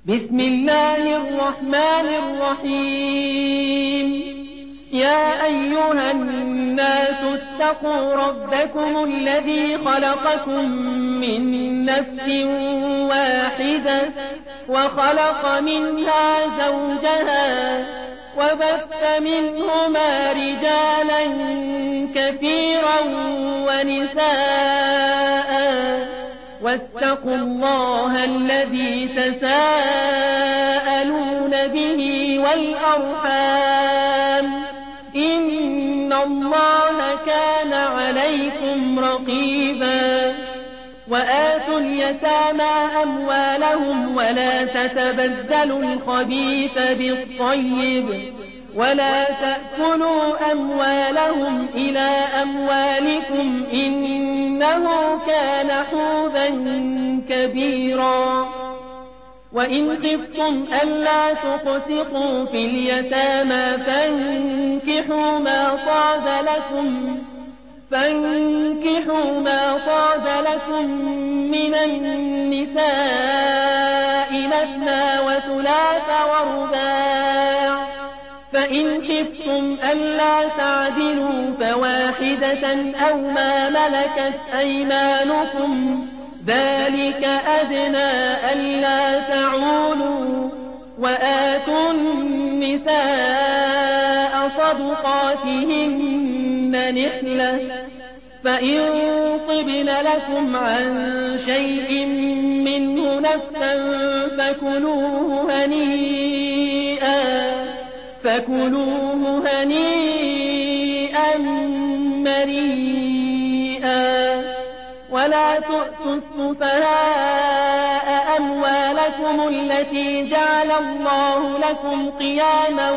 بسم الله الرحمن الرحيم. يا أيها الناس اتقوا ربكم الذي خلقكم من نفس واحدة وخلق منها زوجها وبث منهما رجالا كثيرا ونساء واتقوا الله الذي تساءلون به والأرحام إن الله كان عليكم رقيبا. وآتوا اليتامى أموالهم ولا تتبدلوا الخبيث بالطيب ولا تأكلوا أموالهم إلى أموالكم إنه كان حوبا كبيرا. وإن خفتم ألا تقسطوا في اليتامى فانكحوا ما طاب لكم من النساء مثنى وثلاث ورباع، فإن خفتم ألا تعدلوا فواحدة أو ما ملكت أيمانكم ذلك أدنى ألا تعولوا. وآتوا النساء صدقاتهن نحلة، فإن طبن لكم عن شيء منه نفسا فكلوه هنيئا مريئا. ولا تؤتوا السفهاء أموالكم التي جعل الله لكم قياما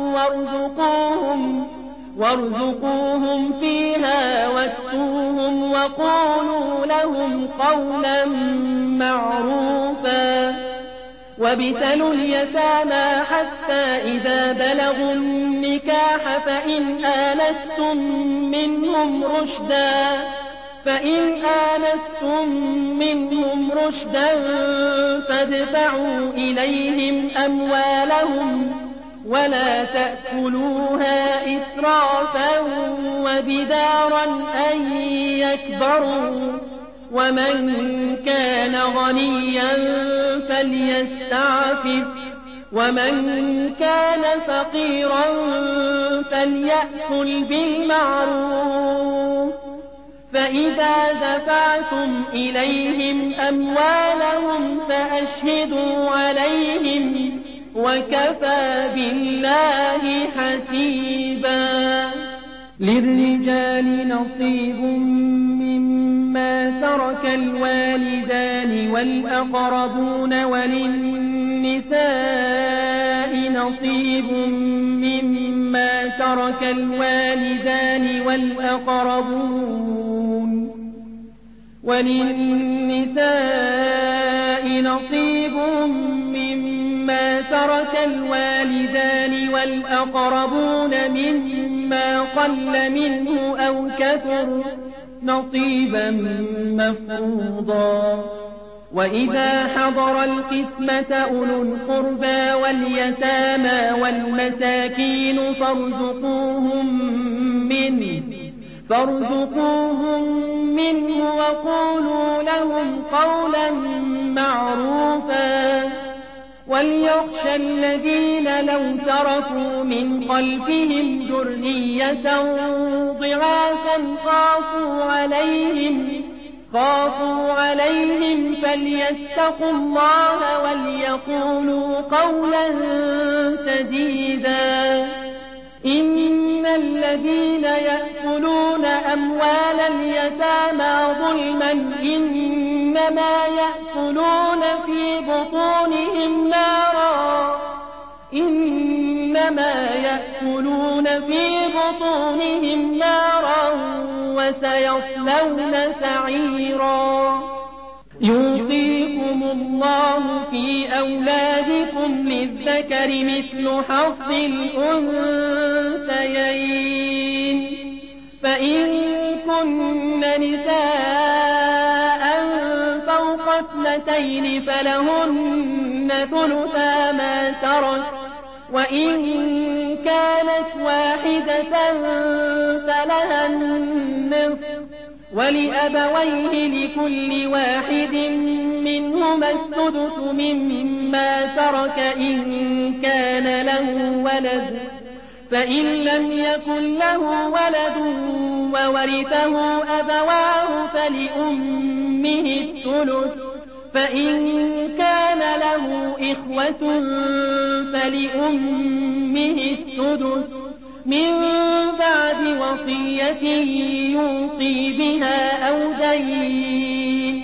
وارزقوهم فيها واكسوهم وقولوا لهم قولا معروفا. وابتلوا اليتامى حتى إذا بلغوا النكاح فإن آنستم منهم رشدا فادفعوا إليهم أموالهم ولا تأكلوها إسرافا وبدارا أن يكبروا. ومن كان غنيا فليستعفف ومن كان فقيرا فليأكل بالمعروف. فإذا دفعتم إليهم أموالهم فأشهدوا عليهم وكفى بالله حسيبا. للرجال نصيب مما ترك الوالدان والأقربون وللنساء نصيب مما ترك الوالدان والأقربون مما قل منه أو كثر نصيبا مفروضا. وإذا حضر القسمة أولو القربى واليتامى والمساكين فارزقوهم منه وقولوا لهم قولا معروفا. وليخشى الذين لو تركوا من خلفهم ذرية ضعافا خافوا عليهم فليتقوا الله وليقولوا قولا سديدا. إن الذين يأكلون أموال اليتامى ظلما إنما يأكلون في بطونهم نارا وسيصلون سعيرا. يوصيكم الله في أولادكم للذكر مثل حظ الأنثيين. فإن كن نساء فوق اثنتين فلهن ثلثا ما ترك، وإن كانت واحدة فلها النصف، ولأبويه لكل واحد منهما السدس مما ترك إن كان له ولد، فإن لم يكن له ولد وورثه أبواه فلأمه الثلث، فإن كان له إخوة فلأمه السدس من بعد وصية يوصي بها أو دين.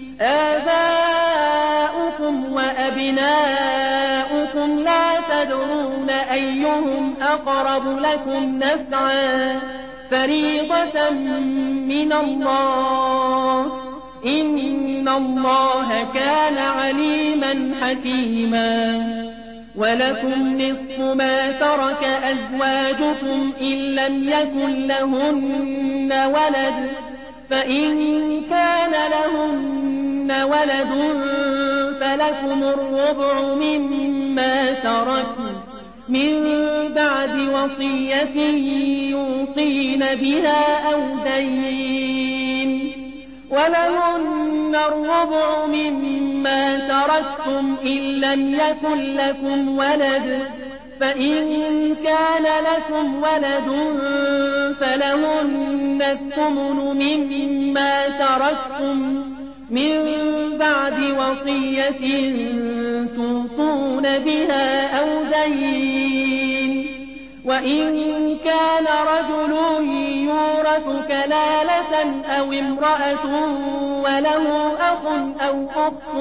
آباؤكم وأبناؤكم لا تدرون أيهم أقرب لكم نفعا، فريضة من الله، إن الله كان عليما حكيما. ولكم نصف ما ترك أزواجكم إن لم يكن لهن ولد، فإن كان لهن ولد فلكم الربع مما تركن من بعد وصية يوصين بها أو دين، ولهن الربع مما تركتم إن لم يكن لكم ولد، فإن كان لكم ولد فلهن الثمن مما تركتم من بعد وصية توصون بها أو دين. وإن كان رجل يورث كلالة أو امرأة وله أخ أو أخت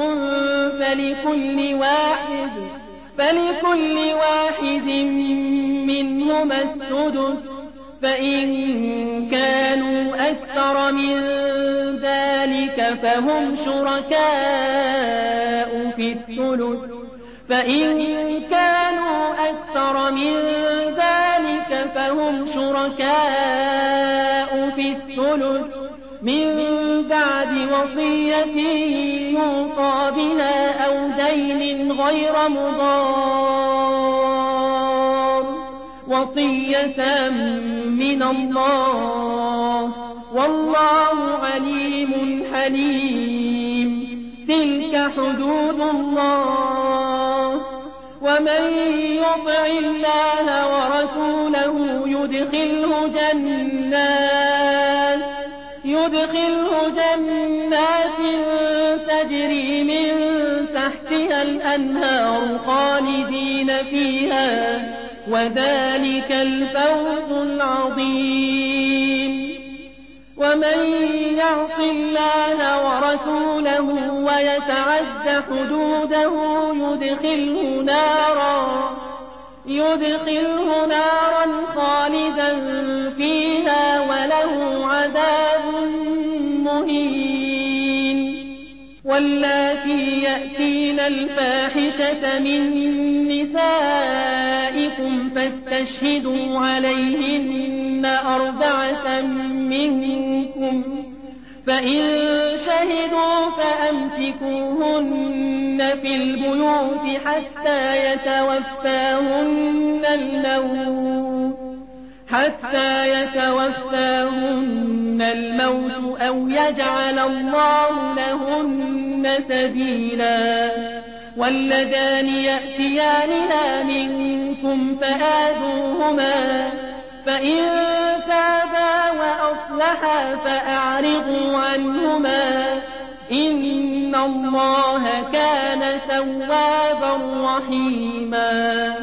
فلكل واحد منهما السدس، فإن كانوا أكثر من ذلك فهم شركاء في الثلث، فإن كانوا أكثر من ذلك فهم شركاء في الثلث من بعد وصية يوصى بها أو دين غير مضار، وصية من الله، والله عليم حليم. تلك حدود الله، ومن يطع الله ورسوله يدخله جنات تجري من تحتها الأنهار خالدين فيها، وذلك الفوز العظيم. ومن يعص الله ورسوله ويتعد حدوده يدخله نارا خالدا فيها وله عذاب مهين. واللاتي يأتين الفاحشة من نسائكم فاستشهدوا عليهن 4 منكم، فإن شهدوا فأمسكوهن في البيوت حتى يتوفاهن الموت أو يجعل الله لهن سبيلا. واللذان يأتيانها منكم فآذوهما، فإن تابا وأصلحا فأعرضوا عنهما، إن الله كان توابا رحيما.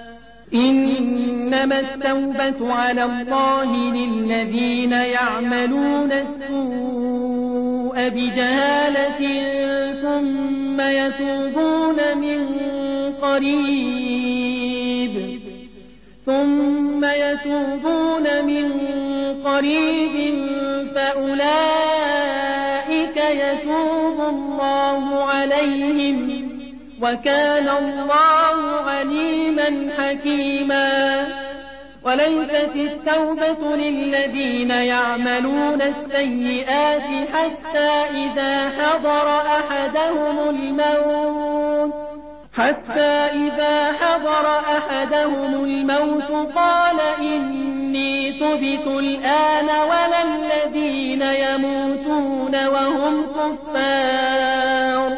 إنما التوبة على الله للذين يعملون السوء بجهالة ثم يتوبون من قريب فأولئك يتوب الله عليهم، وكان الله عليما حكيما. وليست التوبة للذين يعملون السيئات حتى إذا حضر أحدهم الموت قال إني تبت الآن ولا الذين يموتون وهم كفار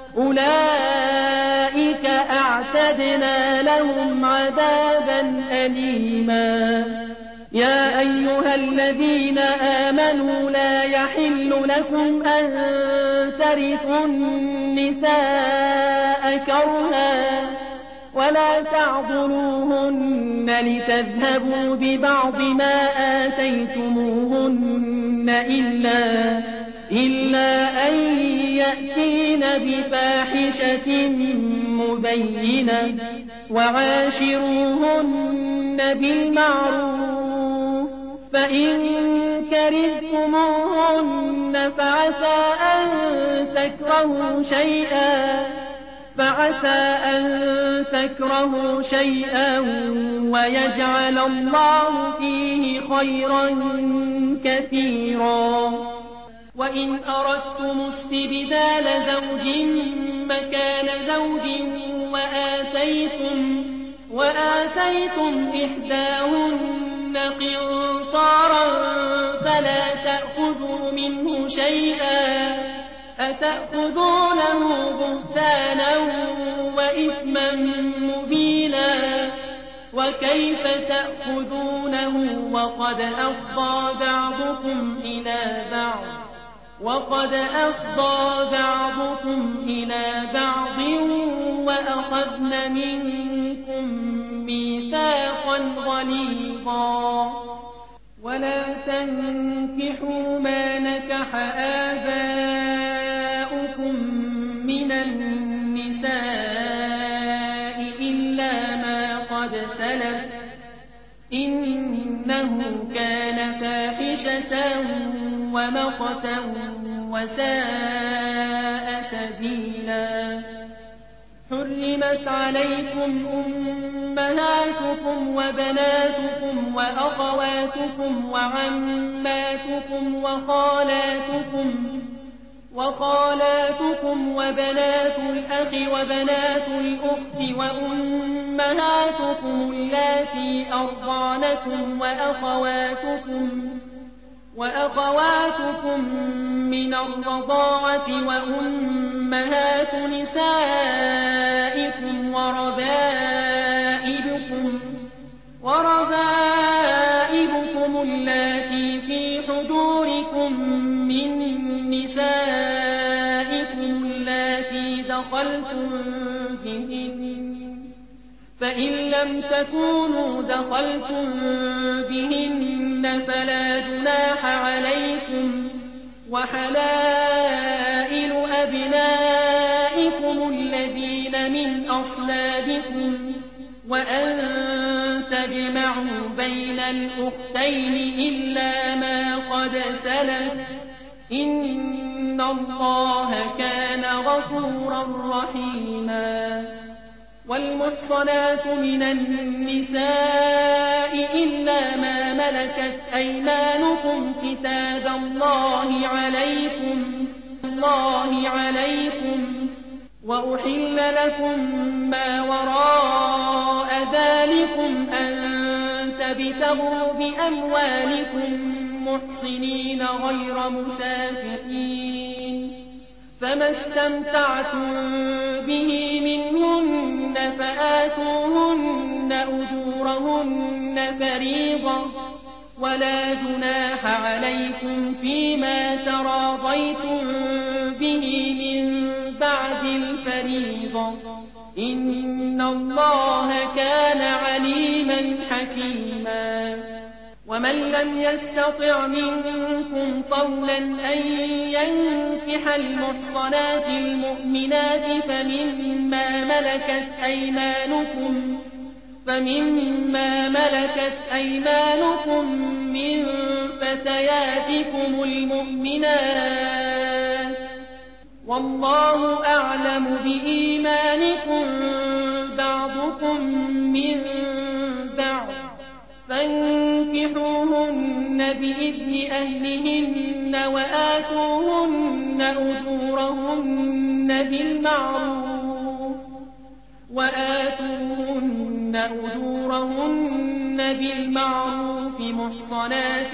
أولئك أعتدنا لهم عذابا أليما. يا أيها الذين آمنوا لا يحل لكم أن ترثوا النساء كرها ولا تعضلوهن لتذهبوا ببعض ما آتيتموهن إلا أن يأتين بفاحشة مبينة وعاشروهن بالمعروف فإن كرهتموهن فعسى أن تكرهوا شيئا ويجعل الله فيه خيرا كثيرا. وإن أردتم استبدال زوج مكان زوج وآتيتم إحداهن قنطارا فلا تأخذوا منه شيئا أتأخذونه بهتانا وإثما مبينا وكيف تأخذونه وقد أفضى بعضكم إلى بعض وأخذن منكم ميثاقا غليظا. ولا تنكحوا ما نكح آباؤكم من النساء إلا ما قد سلف إنه كان فاحشة ومقتا وساء سبيلا. حرمت عليكم أمهاتكم وبناتكم وأخواتكم وعماتكم وخالاتكم وبنات الأخ وبنات الأخت وأمهاتكم اللاتي أرضعنكم وأخواتكم من الرضاعة وأمهات نسائكم وربائبكم اللاتي في حجوركم من نسائكم اللاتي دخلتم بهن فإن لم تكونوا دخلتم بهن فلا جناح عليكم وحلائل أبنائكم الذين من أصلابكم وأن تجمعوا بين الأختين إلا ما قد سلف إن الله كان غفورا رحيما. والمحصنات من النساء إلا ما ملكت أيمانكم كتاب الله عليكم وأحل لكم ما وراء ذلكم أن تبتغوا بأموالكم محصنين غير مسافحين فما استمتعتم به منهن فآتوهن أجورهن فريضة ولا جناح عليكم فيما تراضيتم به من بعد الفريضة إن الله كان عليما حكيما. ومن لم يستطع منكم طولا أن ينكح المحصنات المؤمنات فمما ملكت أيمانكم من فتياتكم المؤمنات والله أعلم بإيمانكم بعضكم من بعض بإذن أهلهن وآتوهن أجورهن بالمعروف محصنات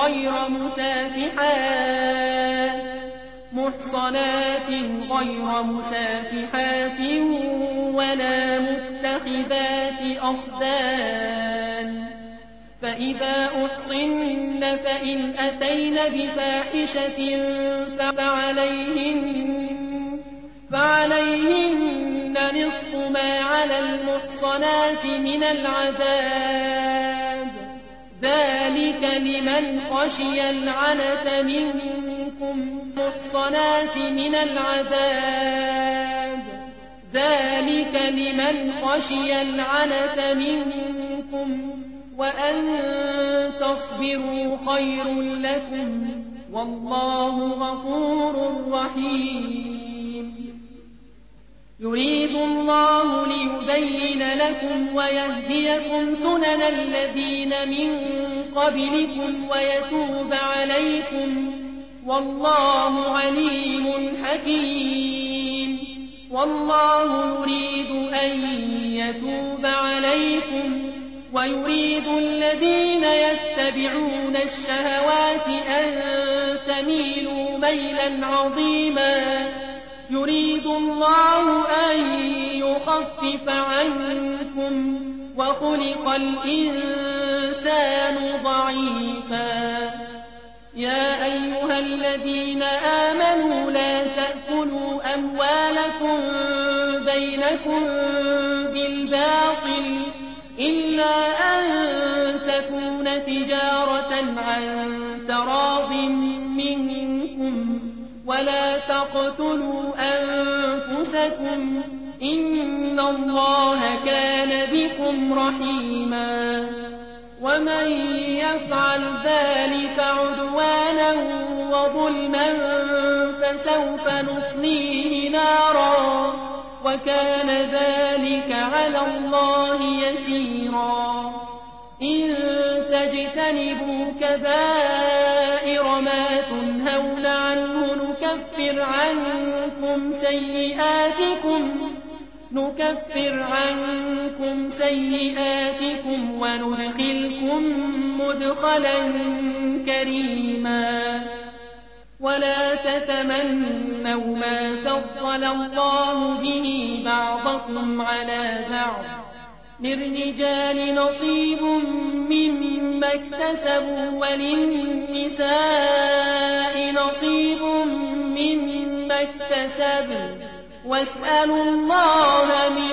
غير مسافحات ولا متخذات أخدان. فإذا أحصن فإن أتين بفاحشة فعليهن نصف ما على المحصنات من العذاب، ذلك لمن خشي العنة منكم. وأن تصبروا خير لكم، والله غفور رحيم. يريد الله ليبين لكم ويهديكم سنن الذين من قبلكم ويتوب عليكم، والله عليم حكيم. والله يريد أن يتوب عليكم ويريد الذين يتبعون الشهوات أن تميلوا ميلا عظيما. يريد الله أن يخفف عنكم وخلق الإنسان ضعيفا. يا أيها الذين آمنوا لا تأكلوا أموالكم بينكم بالباطل إلا أن تكون تجارة عن تراض منكم، ولا تقتلوا أنفسكم إن الله كان بكم رحيما. ومن يفعل ذلك عدوانا وظلما فسوف نصليه نارا وكان ذلك على الله يسيرا. إن تجتنبوا كبائر ما تنهون عنه نكفر عنكم سيئاتكم وندخلكم مدخلا كريما. ولا تتمنوا ما فضل الله به بعضكم على بعض، للرجال نصيب مما اكتسبوا وللنساء نصيب مما اكتسبن، واسألوا الله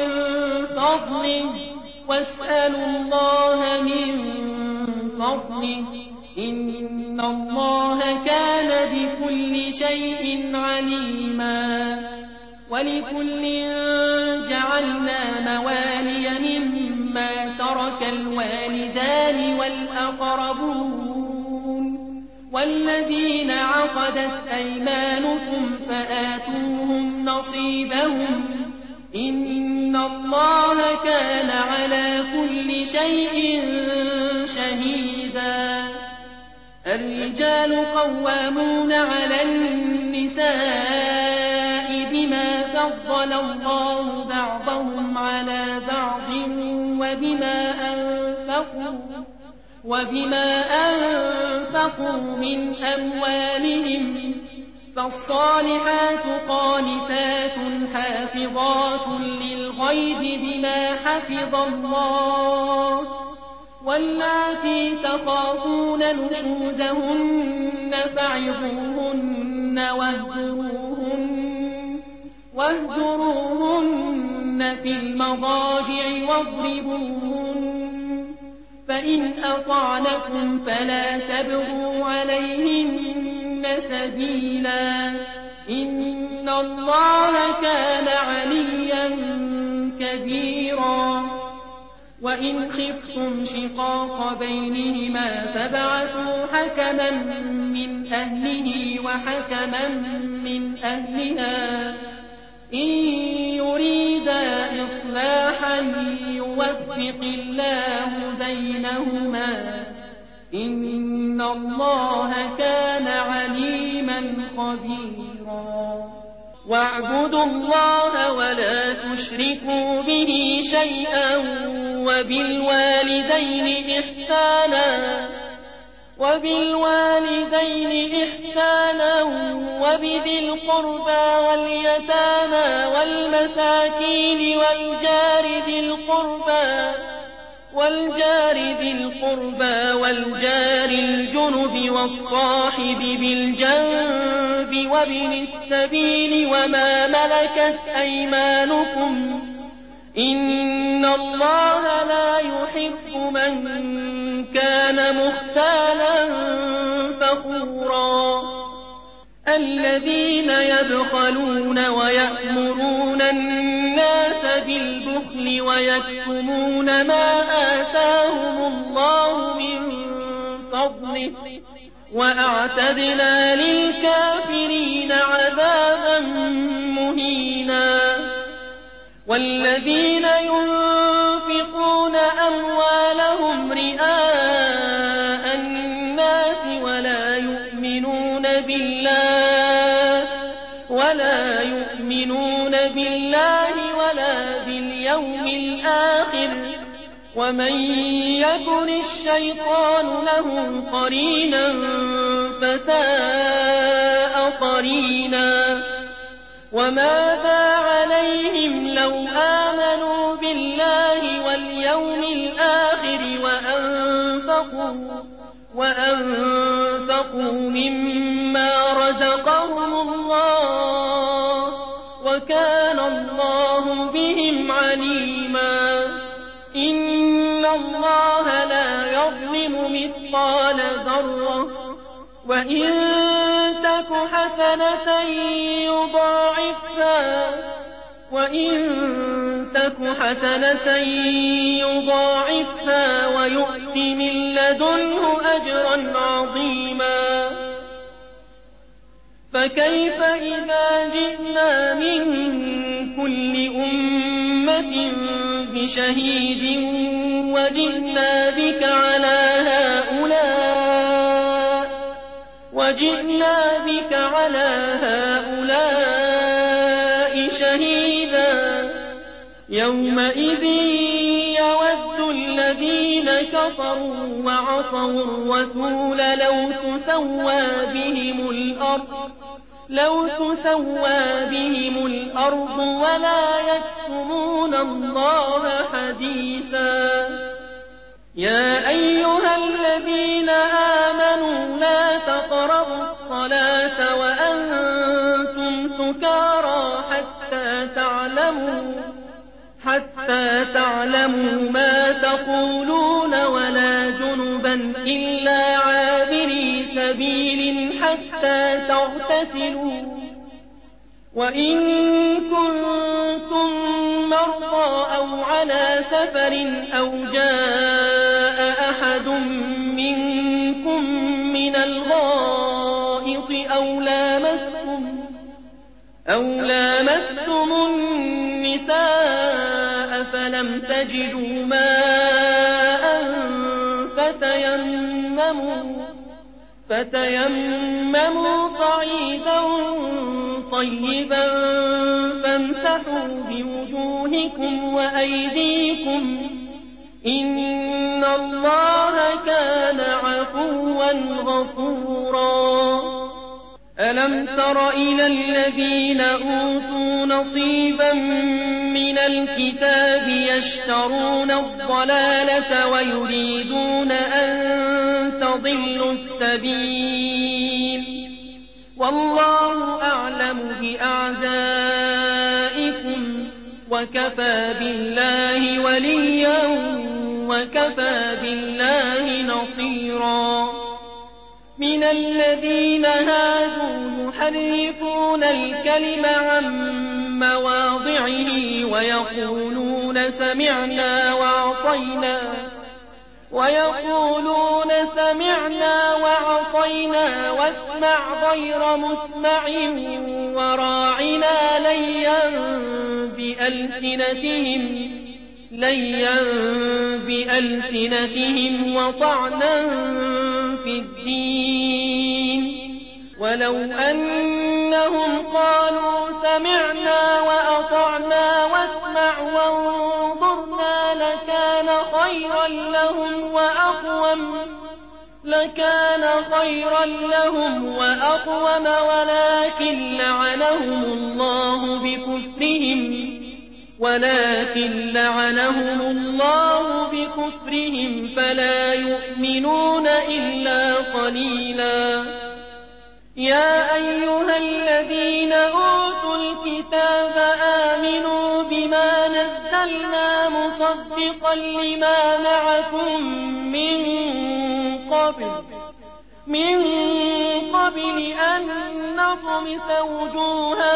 من فضله إن الله كان بكل شيء عليما. ولكل جعلنا موالي مما ترك الوالدان والأقربون والذين عقدت أيمانكم فآتوهم نصيبهم إن الله كان على كل شيء شهيدا. الرجال قوامون على النساء بما فضل الله بعضهم على بعض وبما أنفقوا من أموالهم، فالصالحات قانتات حافظات للغيب بما حفظ الله، واللاتي تخافون نشوزهن فعظوهن واهجروهن في المضاجع واضربوهن، فإن أطعنكم فلا تبغوا عليهن سبيلا إن الله كان عليا كبيرا. وإن خفتم شقاق بينهما فابعثوا حكما من أهله وحكما من أهلها إن يريدا إصلاحا يوفق الله بينهما إن الله كان عليما خبيرا واعبدوا الله ولا تشركوا به شيئا وبالوالدين إحسانا وبذي القربى واليتامى والمساكين والجار ذي القربى والجار الجنب والصاحب بالجنب وابن السبيل وما ملكت أيمانكم إن الله لا يحب من كان مختالا فخورا الذين يبخلون ويأمرون الناس بالبخل ويكتمون ما آتاهم الله من فضله وأعتدنا للكافرين عذابا مهينا والذين ينفقون أموالهم رئاء الناس ولا يؤمنون بالله ولا باليوم الآخر ومن يكن الشيطان له قرينا فساء قرينا وماذا عليهم لو آمنوا بالله واليوم الآخر وأنفقوا مما رزقهم الله وكان الله بهم عليما إن الله لا يظلم مثقال ذرة وإن تك حسنة يضاعفها ويؤت من لدنه أجرا عظيما فكيف إذا جئنا من كل أمة بشهيد وجئنا بك على هؤلاء شهيدا يومئذ يود الذين كفروا وعصوا الرسول لو تسوى بهم الأرض ولا يكتمون الله حديثا يا أيها الذين آمنوا لا تقربوا الصلاة وأنتم سكارى حتى تعلموا ما تقولون ولا جنبا إلا عابري سبيل حتى تغتسلوا وإن كنتم مرضى أو على سفر أو جاء أحد منكم من الغائط أو لامستم النساء فلم تجدوا ماء فتيمموا صعيدا طيبا فامسحوا بوجوهكم وأيديكم إن الله كان عفوا غفورا ألم تر إلى الذين أوتوا نصيبا من الكتاب يشترون الضلالة ويريدون أن تضلوا السبيل والله أعلم بأعدائكم وكفى بالله وليا وكفى بالله نصيرا من الذين هادوا يحرفون الكلم عن مواضعه ويقولون سمعنا وعصينا واسمع غير مسمع وراعنا ليا بألسنتهم ليا بألسنتهم وطعنا في الدين. ولو أنهم قالوا سمعنا وأطعنا واسمع وانظرنا لكان خيرا لهم وأقوم ولكن لعنهم الله بكفرهم فلا يؤمنون إلا قليلا. يا أيها الذين أوتوا الكتاب آمنوا بما نزلنا مصدقا لما معكم من قبل أن نطمس وجوها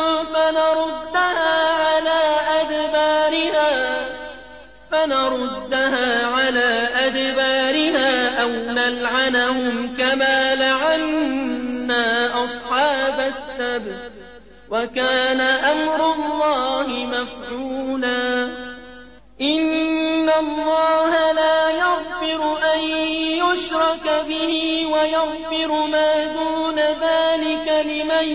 فنردها على أدبارها أو نلعنهم كما لعنا أصحاب السبت وكان أمر الله مفعولا. إن الله لا يغفر أن يشرك به ويغفر ما دون ذلك لمن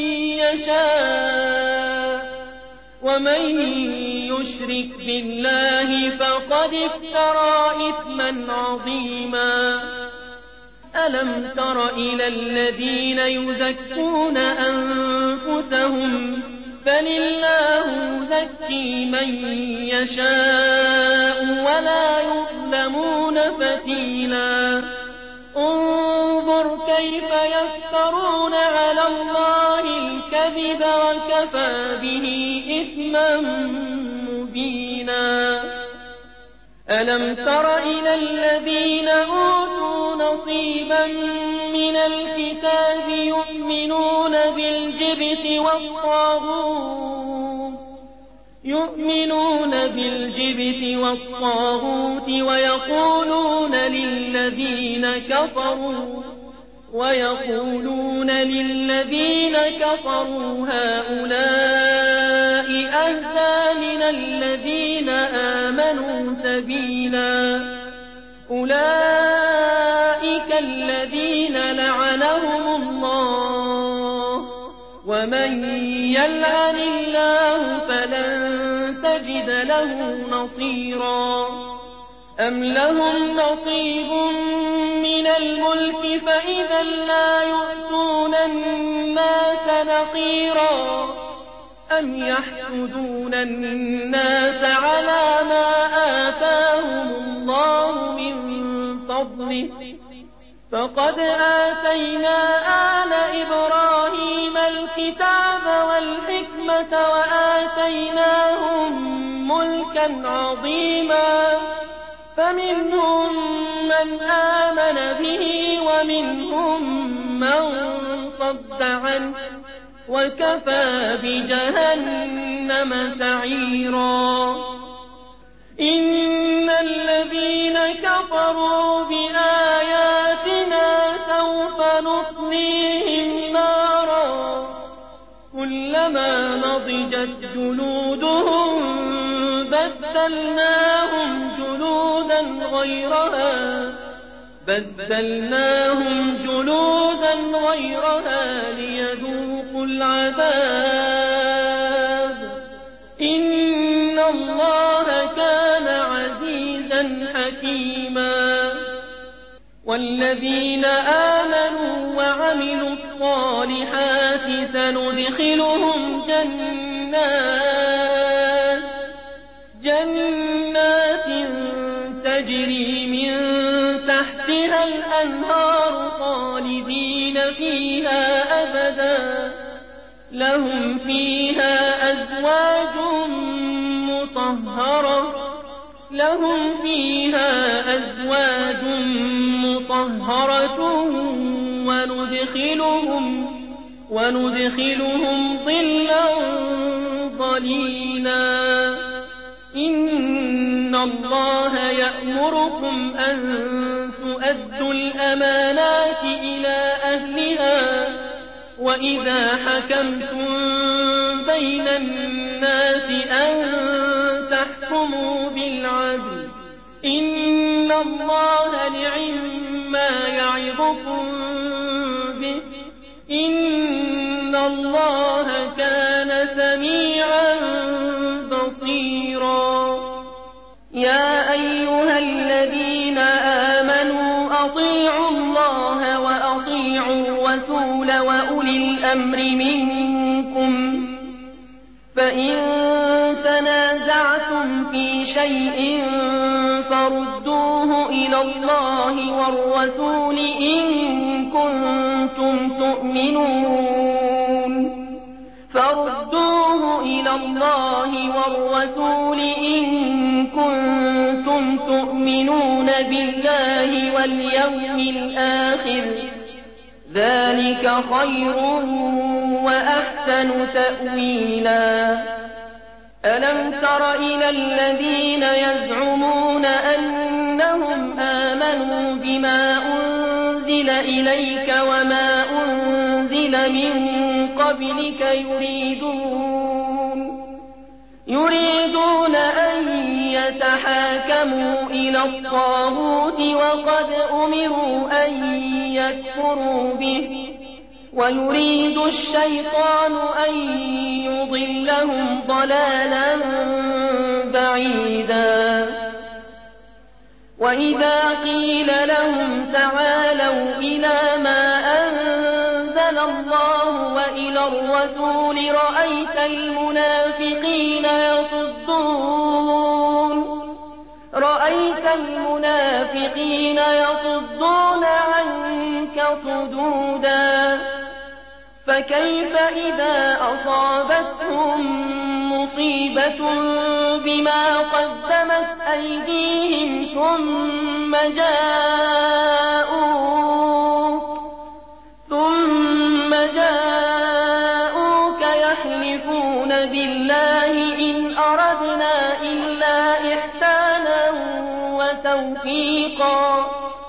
يشاء ومن يشرك بالله فقد افترى إثما عظيما. ألم تر إلى الذين يزكون أنفسهم بل الله يزكي من يشاء ولا يظلمون فتيلا. انظر كيف يفترون على الله الكذب وكفى به إثما مبينا. ألم تر إلى الذين أوتوا نصيبا من الكتاب يؤمنون بالجبت والطاغوت ويقولون للذين كفروا هؤلاء أهدى من الذين آمنوا سبيلا. أولئك الذين لعنهم الله ومن يلعن الله فلن تجد له نصيرا. أم لهم نصيب من الملك فإذا لا يؤتون الناس نقيرا. أم يحسدون الناس على ما آتاهم الله من فضله فقد آتينا آل إبراهيم الكتاب والحكمة وآتيناهم ملكا عظيما. فمنهم من آمن به ومنهم من صد عنه وكفى بجهنم سعيرا. إن الذين كفروا بآياتنا سوف نصليهم نارا كلما نضجت جلودهم بدلناهم جلودا غيرها ليذوقوا العذاب. إن الله كان عزيزا حكيما. والذين آمنوا وعملوا الصالحات سندخلهم جنات تجري من تحتها الأنهار خالدين فيها أبدا لهم فيها أزواج مطهرة وندخلهم ظلا ظليلا. إن الله يأمركم أن تؤدوا الأمانات إلى أهلها وإذا حكمتم بين الناس أن تحكموا تحكموا بالعدل إن الله نعما يعظكم به إن الله كان سميعا بصيرا يا أيها الذين آمنوا أطيعوا الله وأطيعوا الرسول وأولي الأمر منكم فإن تنازعتم في شيء فردوه إلى الله والرسول إن كنتم تؤمنون بالله واليوم الآخر ذلك خير وأحسن تأويلا ألم تر إلى الذين يزعمون أنهم آمنوا بما أنزل إليك وما أنزل من قبلك يريدون أن يتحاكموا إلى الطاغوت وقد أمروا أن يكفروا به ويريد الشيطان أن يضلهم ضلالا بعيدا وإذا قيل لهم تعالوا إلى ما أنزل الله وإلى الرسول رأيت المنافقين يصدون عنك صدودا فكيف إذا أصابتهم مصيبة بما قدمت أيديهم ثم جاءوك يحلفون بالله إن أردنا إلا إحسانا وتوفيقا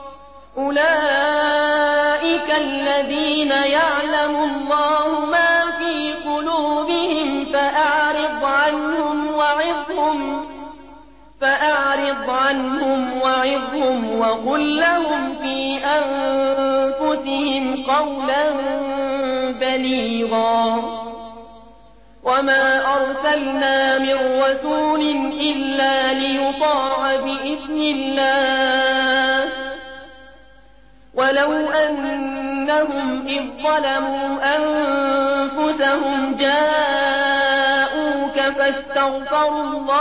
أولئك الذين يعلم الله ما في قلوبهم فأعرض عنهم وعظهم وقل لهم في أنفسهم قولا بليغا وما أرسلنا من رسول إلا ليطاع بإذن الله ولو أنهم إذ ظلموا أنفسهم جاءوك فاستغفروا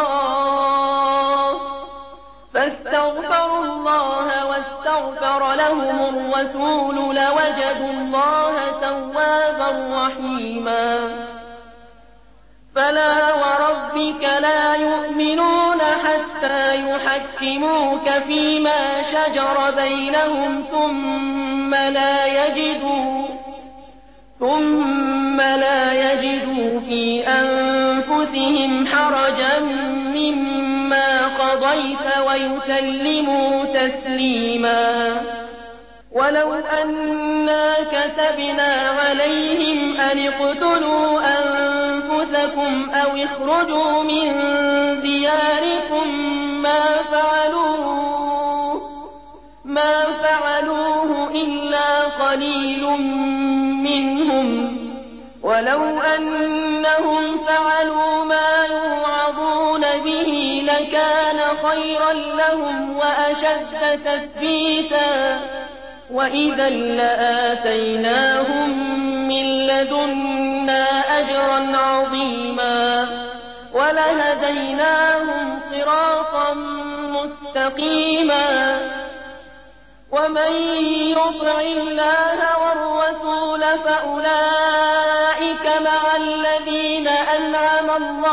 الله واستغفر لهم الرسول لوجدوا الله توابا رحيما فلا وربك لا يؤمنون حتى يحكموك فيما شجر بينهم ثم لا يجدوا في أنفسهم حرجا مما قضيت ويسلموا تسليما ولو أنا كتبنا عليهم أن اقتلوا أنفسكم أو اخرجوا من دياركم ما فعلوه إلا قليل منهم ولو أنهم فعلوا ما يوعظون به لكان خيرا لهم وأشد تثبيتا وإذا لآتيناهم من لدنا أجرا عظيما ولهديناهم صراطا مستقيما ومن يطع الله والرسول فأولئك مع الذين أنعم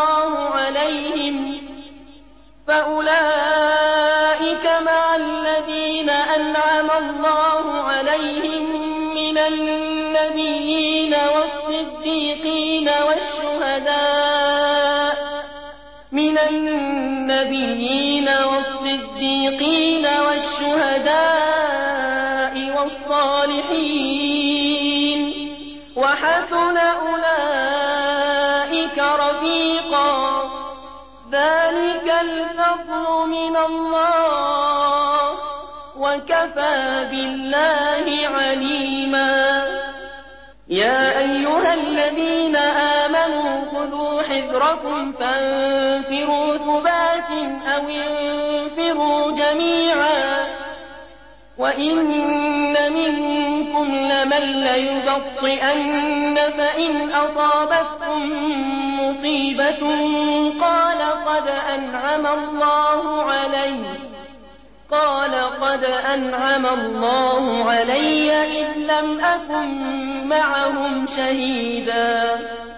الله عليهم من النبيين والصديقين والشهداء والصالحين وحسن أولئك رفيقا ذلك الفضل من الله وكفى بالله عليما. يا أيها الذين آمنوا خذوا حذركم فانفروا ثبات أو انفروا جميعا وإن منكم لمن ليبطئن فإن أصابتكم مصيبة قال قد أنعم الله علي إذ لم أكن معهم شهيدا.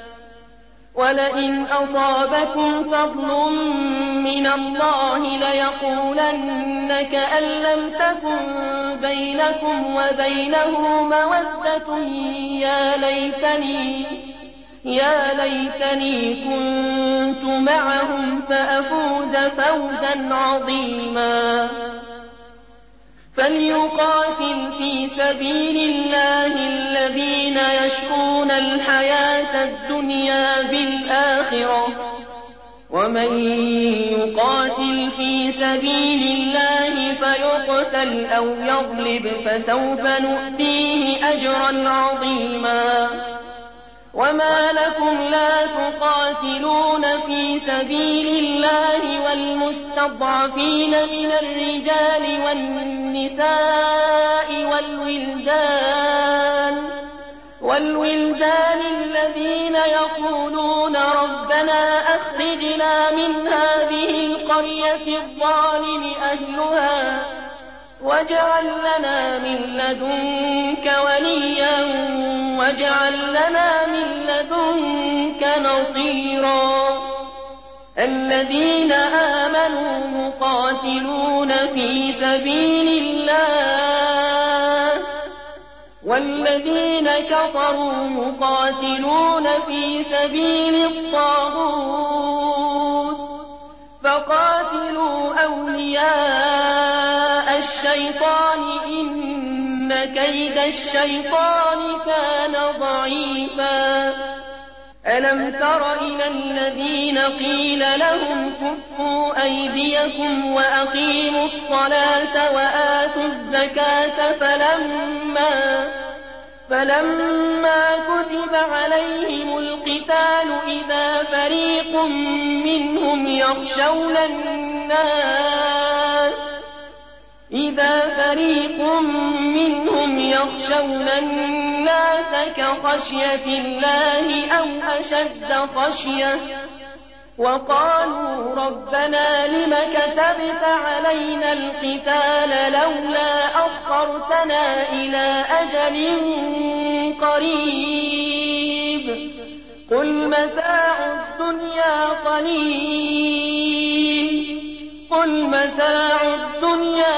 ولئن أصابكم فضل من الله ليقولن كأن لم تكن بينكم وبينه مودة يا ليتني كنت معهم فأفوز فوزا عظيما. فليقاتل في سبيل الله الذين يشرون الحياة الدنيا بالآخرة ومن يقاتل في سبيل الله فيقتل أو يغلب فسوف نؤتيه أجرا عظيما. وما لكم لا تقاتلون في سبيل الله والمستضعفين من الرجال والنساء والولدان الذين يقولون ربنا أخرجنا من هذه القرية الظالم أهلها واجعل لنا من لدنك وليا واجعل لنا من لدنك نصيرا. الذين آمنوا يقاتلون في سبيل الله والذين كفروا يقاتلون في سبيل الطاغوت فقاتلوا أولياء الشيطان إن كيد الشيطان كان ضعيفا. ألم تر إلى الذين قيل لهم كفوا أيديكم وأقيموا الصلاة وآتوا الزكاة فلما كتب عليهم القتال إذا فريق منهم يخشون الناس كخشية الله أو أشد خشية وقالوا ربنا لم كتبت علينا القتال لولا أخرتنا إلى أجل قريب قل متاع الدنيا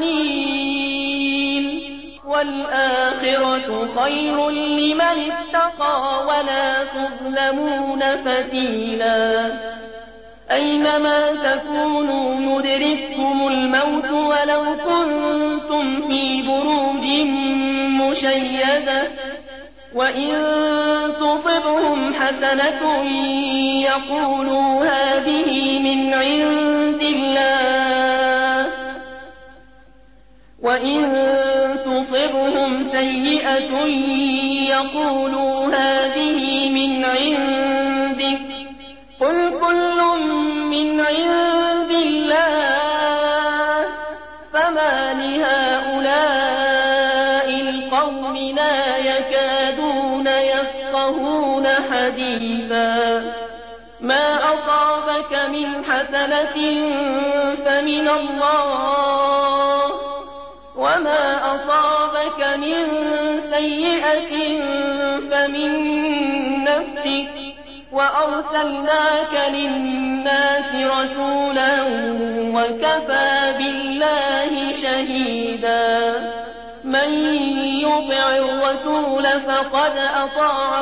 قليل والآخرة خير لمن اتقى ولا تظلمون فتيلا. أينما تكونوا يدرككم الموت ولو كنتم في بروج مشيدة وإن تصبهم حسنة يقولوا هذه من عند الله وإن تصبهم سيئة يقولوا هذه من عندك قل كل من عند الله فما لهؤلاء القوم لا يكادون يفقهون حديثا. ما أصابك من حسنة فمن الله وما أصابك من سيئة فمن نفسك وأرسلناك للناس رسولا وكفى بالله شهيدا. من يطع الرسول فقد أطاع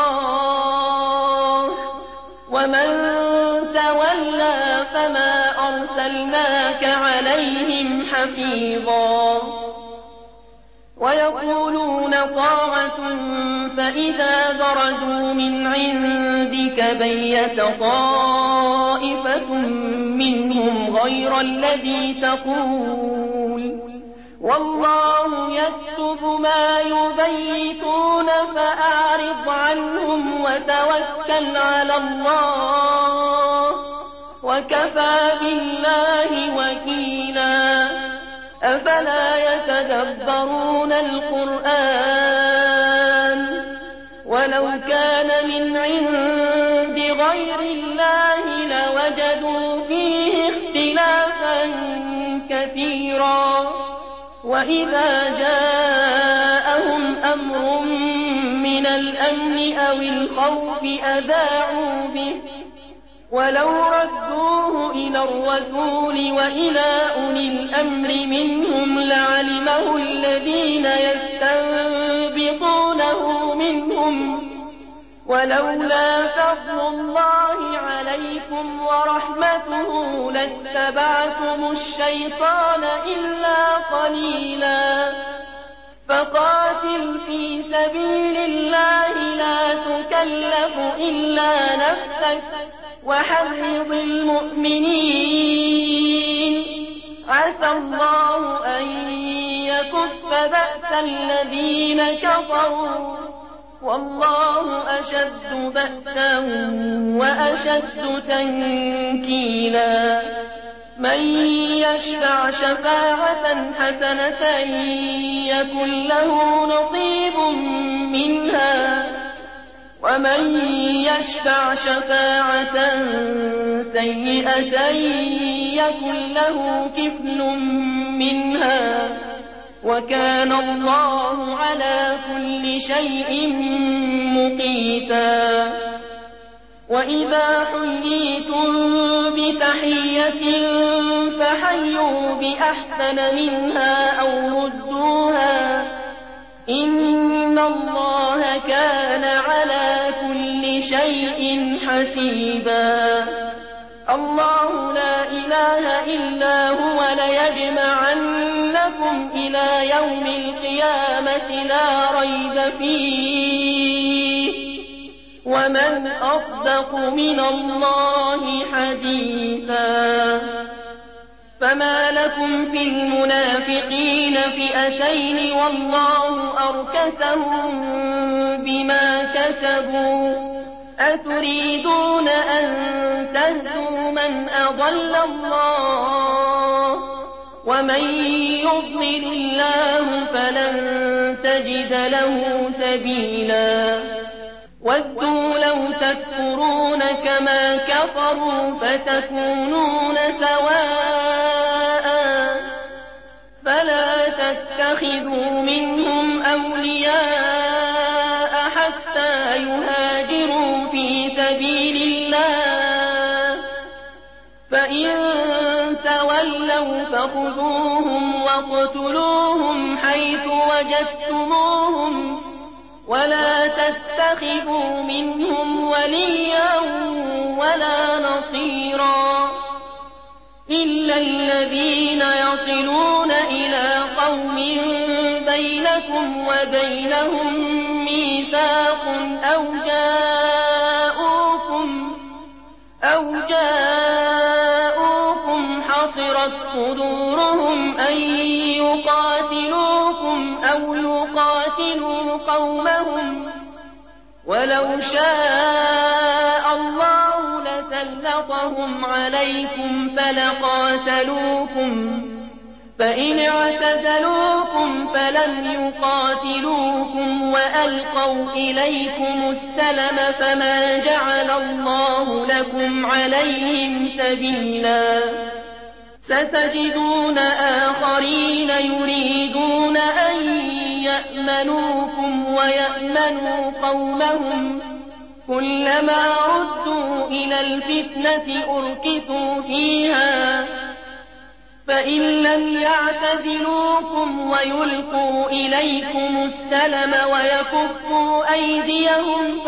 الله ومن تولى فما أرسلناك عليهم حفيظا. ويقولون طاعة فإذا برزوا من عندك بيت طائفة منهم غير الذي تقول والله يكتب ما يبيتون فأعرض عنهم وتوكل على الله وكفى بالله وكيلا أفلا يتدبرون القرآن ولو كان من عند غير الله لوجدوا فيه اختلافا كثيرا وإذا جاءهم أمر من الأمن أو الخوف أذاعوا به ولو ردوه إلى الرسول وإلى أولي الأمر منهم لعلمه الذين يستنبطونه منهم ولولا فضل الله عليكم ورحمته لاتبعتم الشيطان إلا قليلا فقاتل في سبيل الله لا تكلف إلا نفسك وحرض المؤمنين عسى الله أن يكف بأس الذين كفروا والله أشد بأسا وأشد تنكيلا من يشفع شفاعة حسنة يكن له نصيب منها ومن يشفع شفاعة سيئة يكن له كفل منها وكان الله على كل شيء مقيتا وإذا حييتم بتحية فحيوا بأحسن منها أو ردوها إن الله كان على كل شيء حسيبا الله لا إله إلا هو ليجمعنكم إلى يوم القيامة لا ريب فيه ومن أصدق من الله حديثا فما لكم في المنافقين فئتين والله أركسهم بما كسبوا أتريدون أن تهدوا من أضل الله ومن يضلل الله فلن تجد له سبيلا ودوا لو تكفرون كما كفروا فتكونون سواء فلا تتخذوا منهم أولياء حتى يهاجروا في سبيل الله فإن تولوا فخذوهم واقتلوهم حيث وجدتموهم ولا تتخذوا منهم وليا ولا نصيرا إلا الذين يصلون إلى قوم بينكم وبينهم ميثاق أو جاءوكم حصرت صدورهم أن يقاتلوكم أو يقاتلوا قومهم ولو شاء الله لسلطهم عليكم فلقاتلوكم فإن اعتزلوكم فلم يقاتلوكم وألقوا إليكم السلم فما جعل الله لكم عليهم سبيلا ستجدون آخرين يريدون أن يأمنوكم ويأمنوا قومهم كلما ردوا إلى الفتنة أركسوا فيها فإن لم يعتزلوكم ويلقوا إليكم السلم ويكفوا أيديهم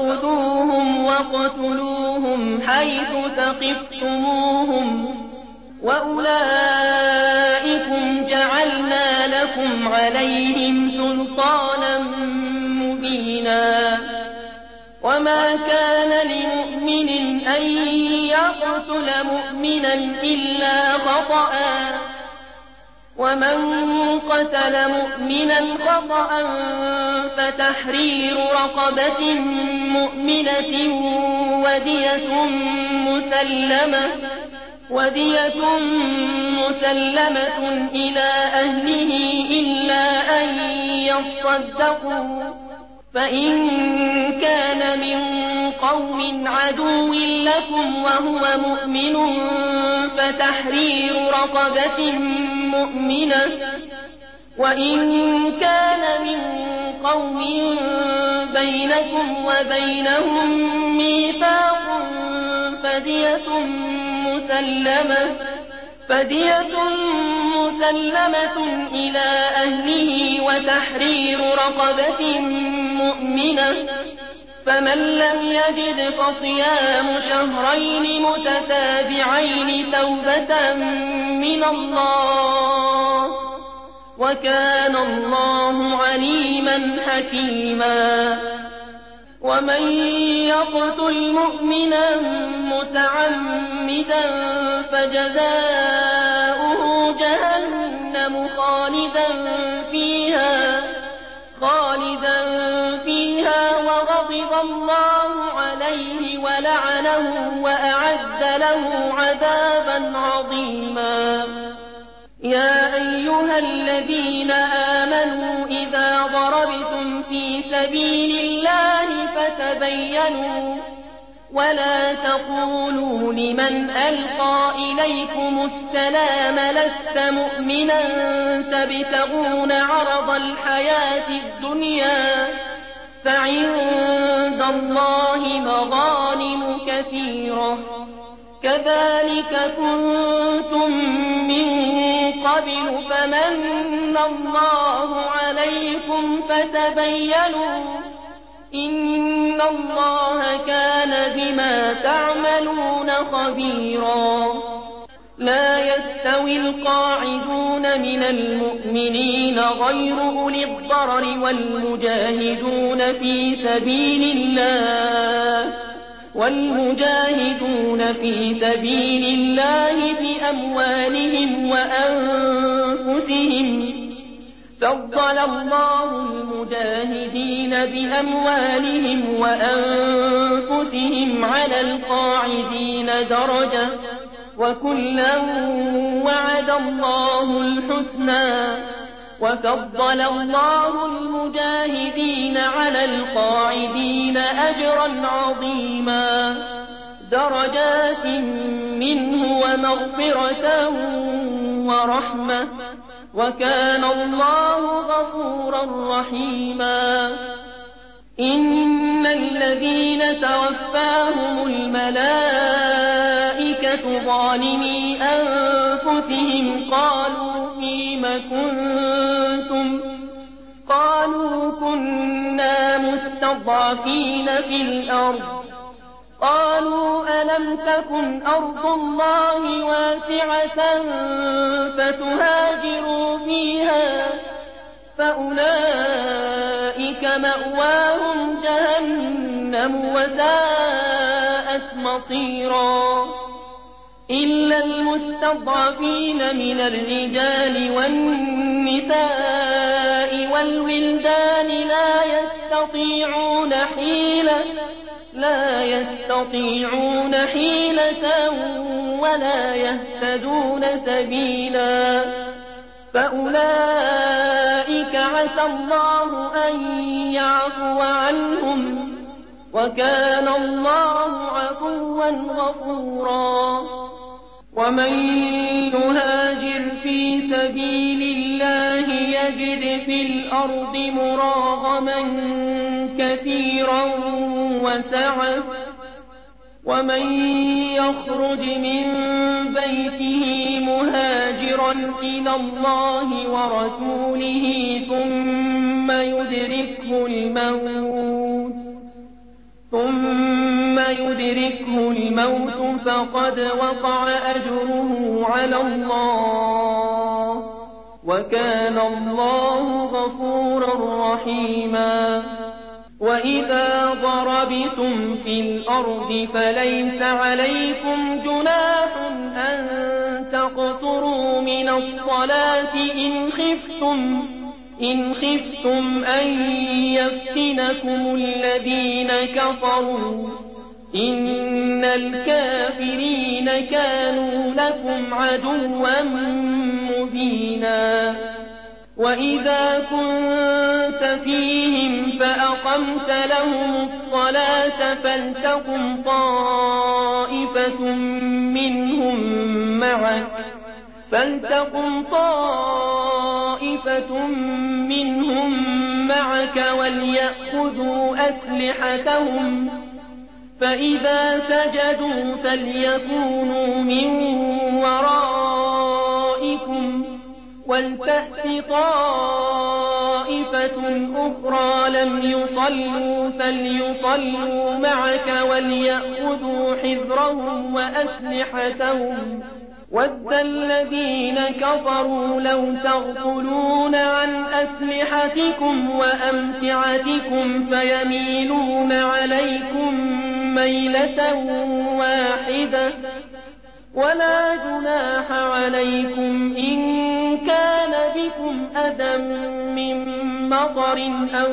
فخذوهم واقتلوهم حيث ثقفتموهم وأولئكم جعلنا لكم عليهم سلطانا مبينا وما كان لمؤمن أن يقتل مؤمنا إلا خطأ ومن قتل مؤمنا خطأ فتحرير رقبة مؤمنة ودية مسلمة إلى أهله إلا أن يصدقوا فإن كان من قوم عدو لكم وهو مؤمن فتحرير رقبة مؤمنة وإن كان من قوم بينكم وبينهم ميثاق فدية مسلمة إلى أهله وتحرير رقبة مؤمنة فمن لم يجد فصيام شهرين متتابعين توبة من الله وكان الله عليما حكيما ومن يقتل مؤمنا متعمدا فجزاؤه جهنم خالدا فيها وغضب الله عليه ولعنه وأعد له عذابا عظيما يا أيها الذين آمنوا إذا ضربتم في سبيل الله فتبينوا ولا تقولوا لمن ألقى إليكم السلام لست مؤمنا تبتغون عرض الحياة الدنيا فعند الله مغانم كثيرة كذلك كنتم من قبل فمن الله عليكم فتبينوا إن الله كان بما تعملون خبيرا لا يستوي القاعدون من المؤمنين غير أولي الضرر والمجاهدون في سبيل الله بأموالهم وأنفسهم فضل الله المجاهدين بأموالهم وأنفسهم على القاعدين درجة وكلا وعد الله الحسنى وفضل الله المجاهدين على القاعدين أجرا عظيما درجات منه ومغفرة ورحمة وكان الله غفورا رحيما إن الذين توفاهم الملائكة ظالمي أنفسهم قالوا فيم كنتم قالوا كنا مستضعفين في الأرض قالوا ألم تكن أرض الله واسعة فتهاجروا فيها فأولئك مأواهم جهنم وساءت مصيرا إلا المستضعفين من الرجال والنساء والولدان لا يستطيعون حيلة ولا يهتدون سبيلا فأولئك عسى الله أن يعفو عنهم وكان الله عفوا غفورا ومن يهاجر في سبيل الله يجد في الأرض مراغما كثيرا وسعة ومن يخرج من بيته مهاجرا إلى الله ورسوله ثم يدركه يدركه الموت فقد وقع أجره على الله وكان الله غفورا رحيما وإذا ضربتم في الأرض فليس عليكم جناح أن تقصروا من الصلاة إن خفتم أن يفتنكم الذين كفروا إن الكافرين كانوا لكم عدوا مبينا وإذا كنت فيهم فأقمت لهم الصلاة فلتقم طائفة منهم معك وليأخذوا أسلحتهم فإذا سجدوا فليكونوا من ورائكم ولتأت طائفة أخرى لم يصلوا فليصلوا معك وليأخذوا حذرهم وأسلحتهم ود الذين كفروا لو تغفلون عن أسلحتكم وأمتعتكم فيميلون عليكم ميلة واحدة ولا جناح عليكم إن كان بكم أذى من مطر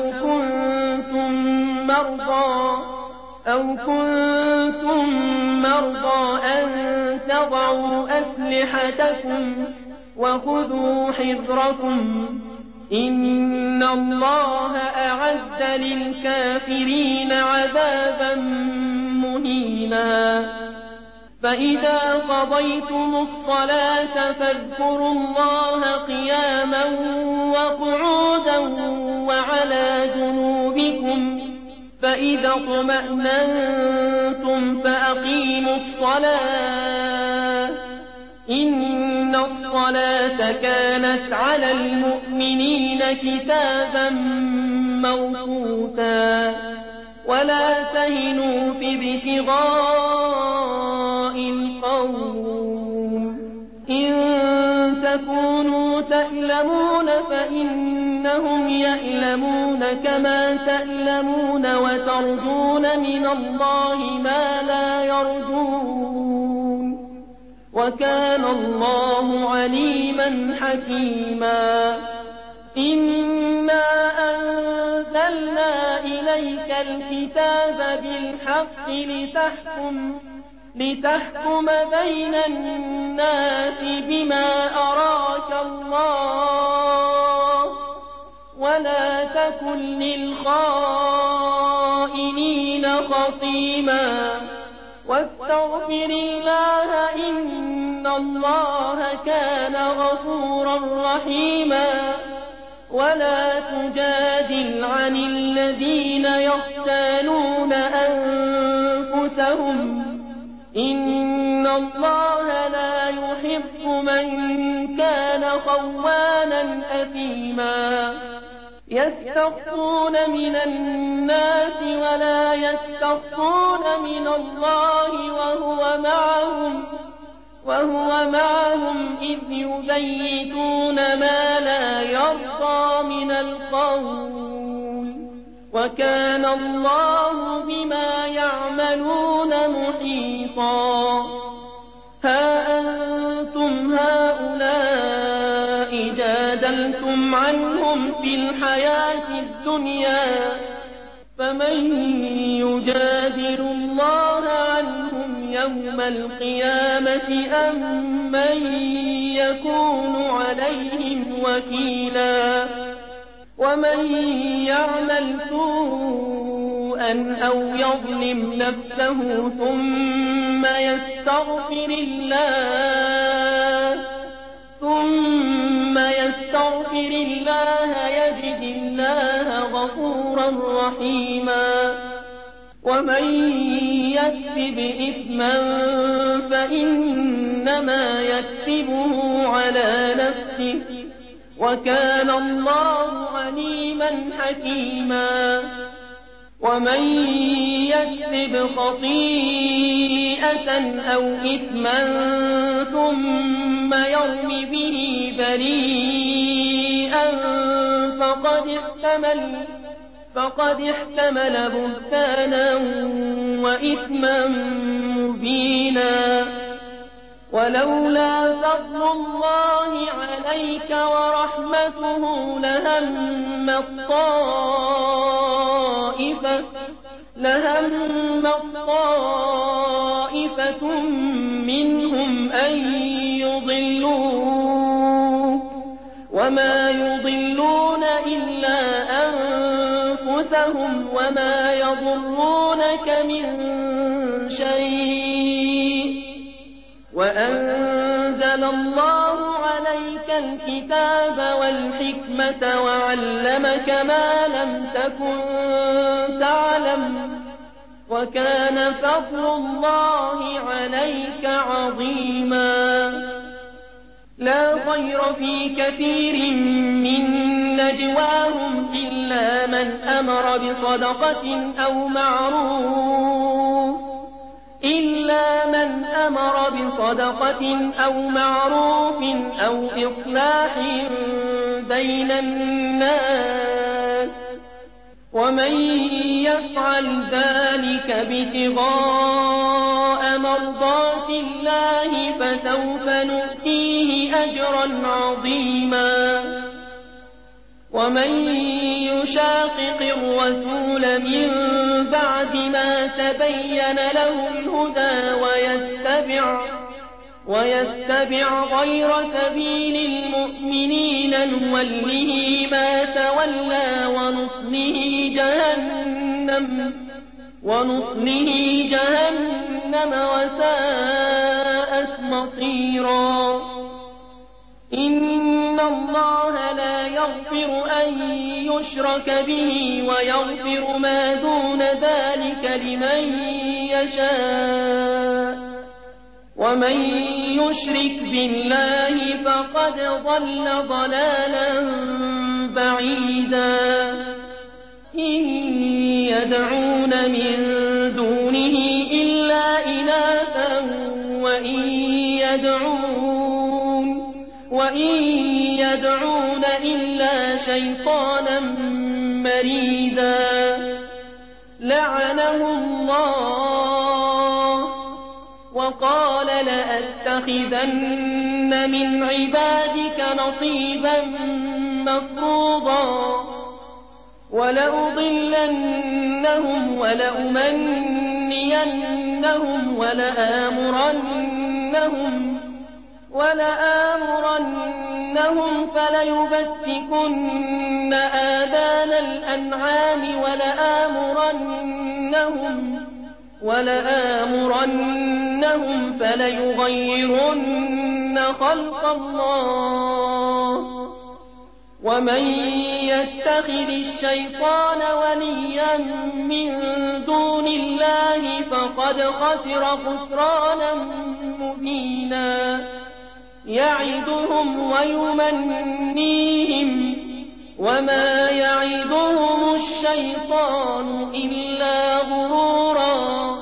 أو كنتم مرضى أن تضعوا أسلحتكم وخذوا حذركم إن الله أعد للكافرين عذابا مهينا فإذا قضيتم الصلاة فاذكروا الله قياما وقعودا وعلى جنوبكم فإذا اطمأننتم فأقيموا الصلاة إن الصلاة كانت على المؤمنين كتابا موقوتا ولا تهنوا في ابتغاء القوم إن تكونوا تألمون فإنهم يألمون كما تألمون وترجون من الله ما لا يرجون وكان الله عليما حكيما إنا أنزلنا إليك الكتاب بالحق لتحكم بين الناس بما أراك الله ولا تكن للخائنين خصيما واستغفر الله إن الله كان غفورا رحيما ولا تجادل عن الذين يختانون أنفسهم إن الله لا يحب من كان خوانا أثيما يستخفون من الناس ولا يستخفون من الله وهو معهم إذ يبيتون ما لا يرضى من القول وكان الله بما يعملون محيطا ها أنتم هؤلاء جادلتم عنهم في الحياة الدنيا فمن يجادل الله عنهم يوم القيامة أم من يكون عليهم وكيلا ومن يعمل سوءا أو يظلم نفسه ثم يستغفر الله يجد الله غفورا رحيما ومن يكسب إثما فإنما يكسبه على نفسه وكان الله عليما حكيما ومن يكسب خطيئة أو إثما ثم يرم به بريئا فقد احتمل بهتانا وإثما مبينا. ولولا فضل الله عليك ورحمته لهم طائفة منهم أن يضلوك وما يضلون إلا أنفسهم وما يضرونك من شيء. وأنزل الله عليك الكتاب والحكمة وعلمك ما لم تكن تعلم وكان فضل الله عليك عظيما. لا خير في كثير من نجواهم إلا من أمر بصدقة أو معروف أو إصلاح بين الناس. ومن يفعل ذلك ابتغاء مرضات الله فسوف نؤتيه أجرا عظيما. ومن يشاقق الرسول من بعد ما تبين له الهدى ويتبع غير سبيل المؤمنين نوله ما تولى ونصله جهنم وساءت مصيرا. إن الله لا يغفر أن يشرك به ويغفر ما دون ذلك لمن يشاء ومن يشرك بالله فقد ضل ضلالا بعيدا. إن يدعون من دونه إلا إناثا وإن يدعون إلا شيطانا مريدا. لعنه الله وقال لأتخذن من عبادك نصيبا مفروضا ولأضلنهم ولأمنينهم ولآمرنهم فليبتكن آذان الأنعام ولآمرنهم فليغيرن خلق الله. ومن يتخذ الشيطان وليا من دون الله فقد خسر خسرانا مبينا. يعدهم ويمنيهم وما يعدهم الشيطان إلا غرورا.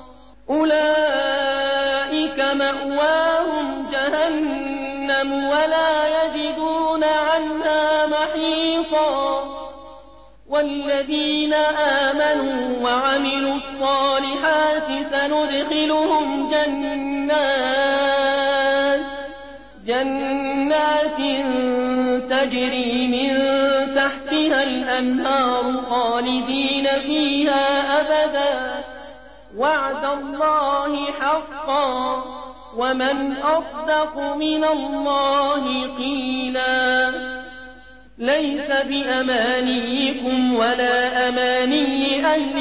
أولئك مأواهم جهنم ولا يجدون عنها محيصا. والذين آمنوا وعملوا الصالحات سندخلهم جنات تجري من تحتها الأنهار خالدين فيها أبدا وعد الله حقا ومن أصدق من الله قيلا. ليس بأمانيكم ولا أماني أهل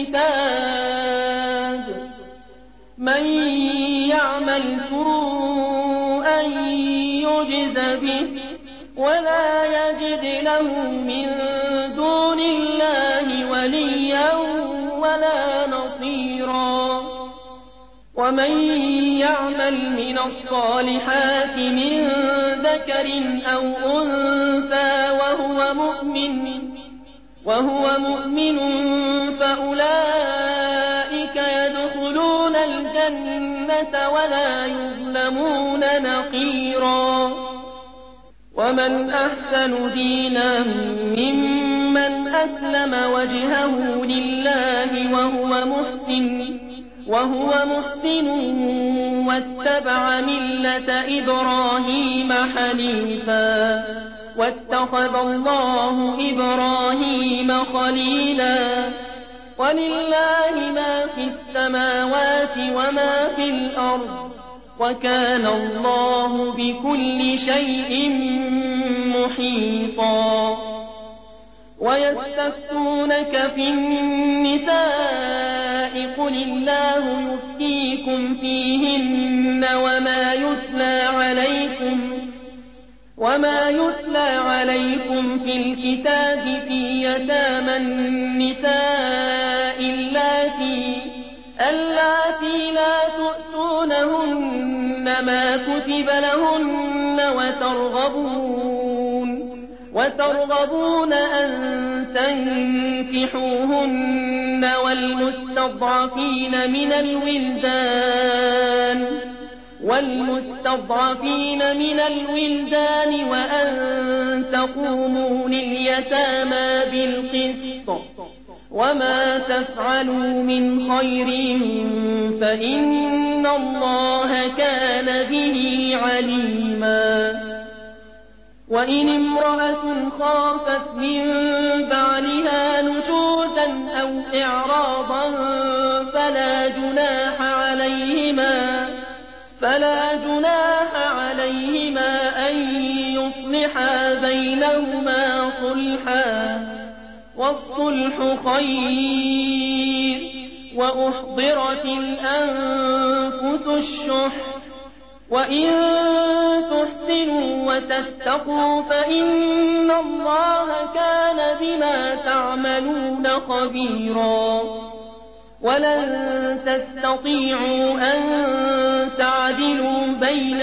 الكتاب من يعمل سوءا يجز به ولا يجد له من دون الله وليا ولا نصيرا. ومن يعمل من الصالحات من ذكر أو أنثى وهو مؤمن وهو مؤمن فأولئك يدخلون الجنة ولا يظلمون نقيرا. ومن أحسن دينا ممن أسلم وجهه لله وهو محسن واتبع ملة إبراهيم حنيفا واتخذ الله إبراهيم خليلا. ولله ما في السماوات وما في الأرض وكان الله بكل شيء محيطا. ويستفتونك في النساء قل الله يفتيكم فيهن وما يتلى عليكم في الكتاب في يتامى النساء اللاتي لا تؤتونهن ما كتب لهن وترغبون أن تنكحوهن والمستضعفين من الولدان وأن تقوموا لليتامى بالقسط وما تفعلوا من خير فإن الله كان به عليما. وإن امرأة خافت من بعلها نشوزا أو إعراضا فلا جناح عليهما أن يصلحا بينهما صلحا والصلح خير. وأحضرت الأنفس الشح وإن تحسنوا وتتقوا فإن الله كان بما تعملون خبيرا. ولن تستطيعوا أن تعدلوا بين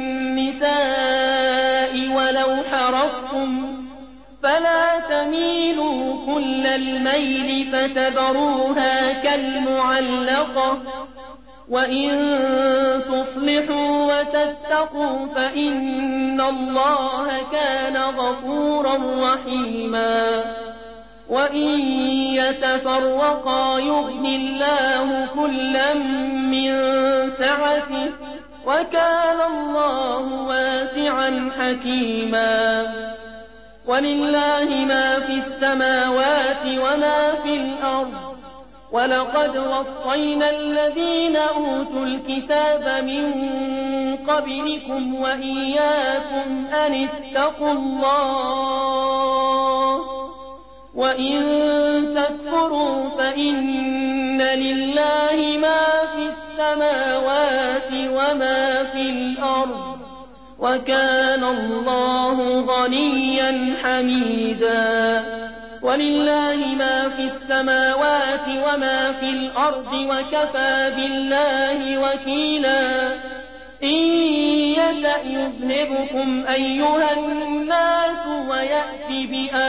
النساء ولو حرصتم فلا تميلوا كل الميل فتذروها كالمعلقة. وإن تصلحوا وتتقوا فإن الله كان غفورا رحيما. وإن يتفرقا يغن الله كلا من سعته وكان الله واسعا حكيما. ولله ما في السماوات وما في الأرض ولقد وصينا الذين أوتوا الكتاب من قبلكم وإياكم أن اتقوا الله وإن تكفروا فإن لله ما في السماوات وما في الأرض وكان الله غنيا حميدا. ولله ما في السماوات وما في الأرض وكفى بالله وكيلا. إن يشأ يذهبكم أيها الناس ويأتي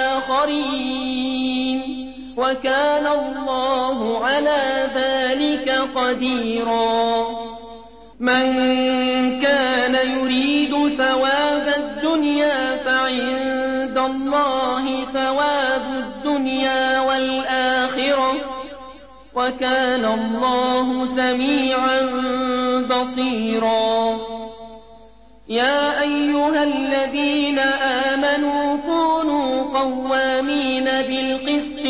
بآخرين وكان الله على ذلك قديرا. من كان يريد ثواب الدنيا فعند الله ثواب الدنيا والآخرة وكان الله سميعا بصيرا. يا أيها الذين آمنوا كونوا قوامين بالقسط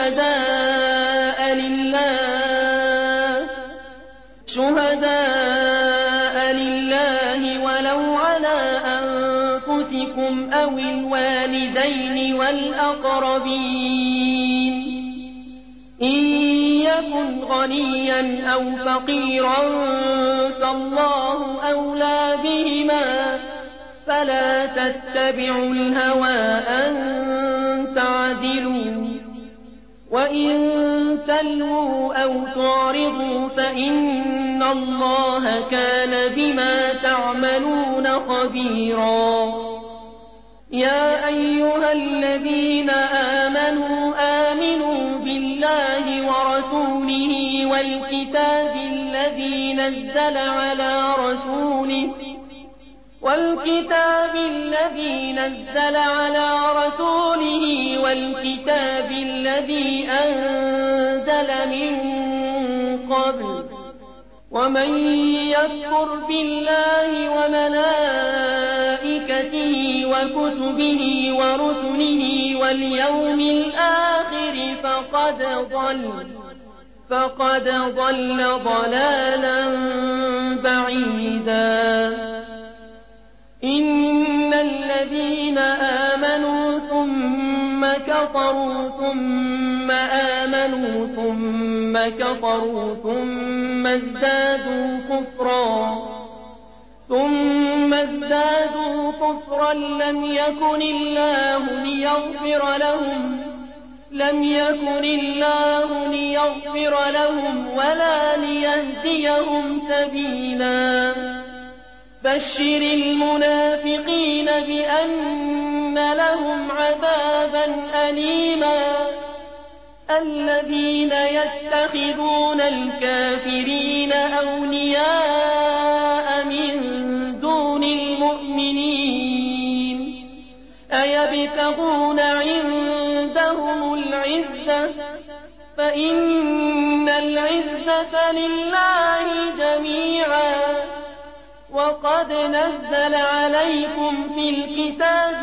شهداء لله ولو على أنفسكم أو الوالدين والأقربين إن يكن غنيا أو فقيرا فالله أولى بهما فلا تتبعوا الهوى أن تعدلوا وإن تلووا أو تعرضوا فإن الله كان بما تعملون خبيرا. يا أيها الذين آمنوا آمنوا بالله ورسوله والكتاب الذي نزل على رسوله والكتاب الذي أنزل من قبل ومن يكفر بالله وملائكته وكتبه ورسله واليوم الآخر فقد ضل ضلالا بعيدا إن الذين آمنوا ثم كفروا ثم آمنوا ثم كفروا ثم ازدادوا كفرا لم يكن الله ليغفر لهم ولا ليهديهم سبيلا بشر المنافقين بأن لهم عذابا أليما الذين يتخذون الكافرين أولياء من دون المؤمنين أيبتغون عندهم العزة فإن العزة لله جميعا وقد نزل عليكم في الكتاب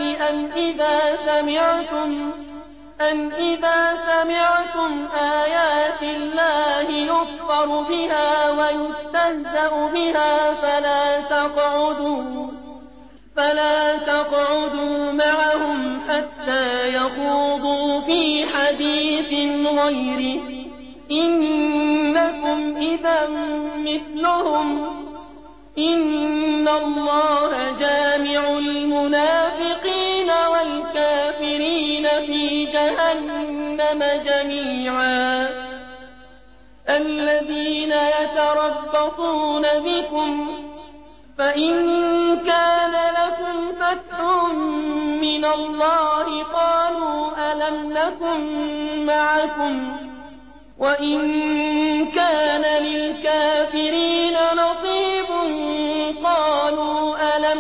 أن إذا سمعتم آيات الله يكفر بها ويستهزأ بها فلا تقعدوا معهم حتى يخوضوا في حديث غيره إنكم إذا مثلهم إن الله جامع المنافقين والكافرين في جهنم جميعا الذين يتربصون بكم فإن كان لكم فتح من الله قالوا ألم نكن معكم وإن كان للكافرين نصيب قالوا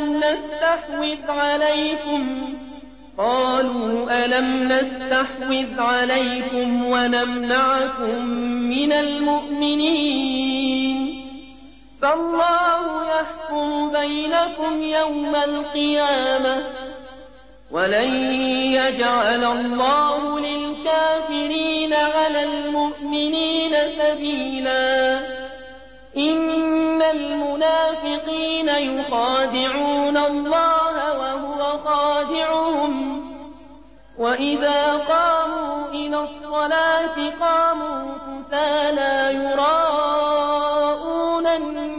ألم نستحوذ عليكم ونمنعكم من المؤمنين فالله يحكم بينكم يوم القيامة ولن يجعل الله للكافرين على المؤمنين سبيلا إن المنافقين يخادعون الله وهو خادعهم وإذا قاموا إلى الصلاة قاموا كسالى يراءون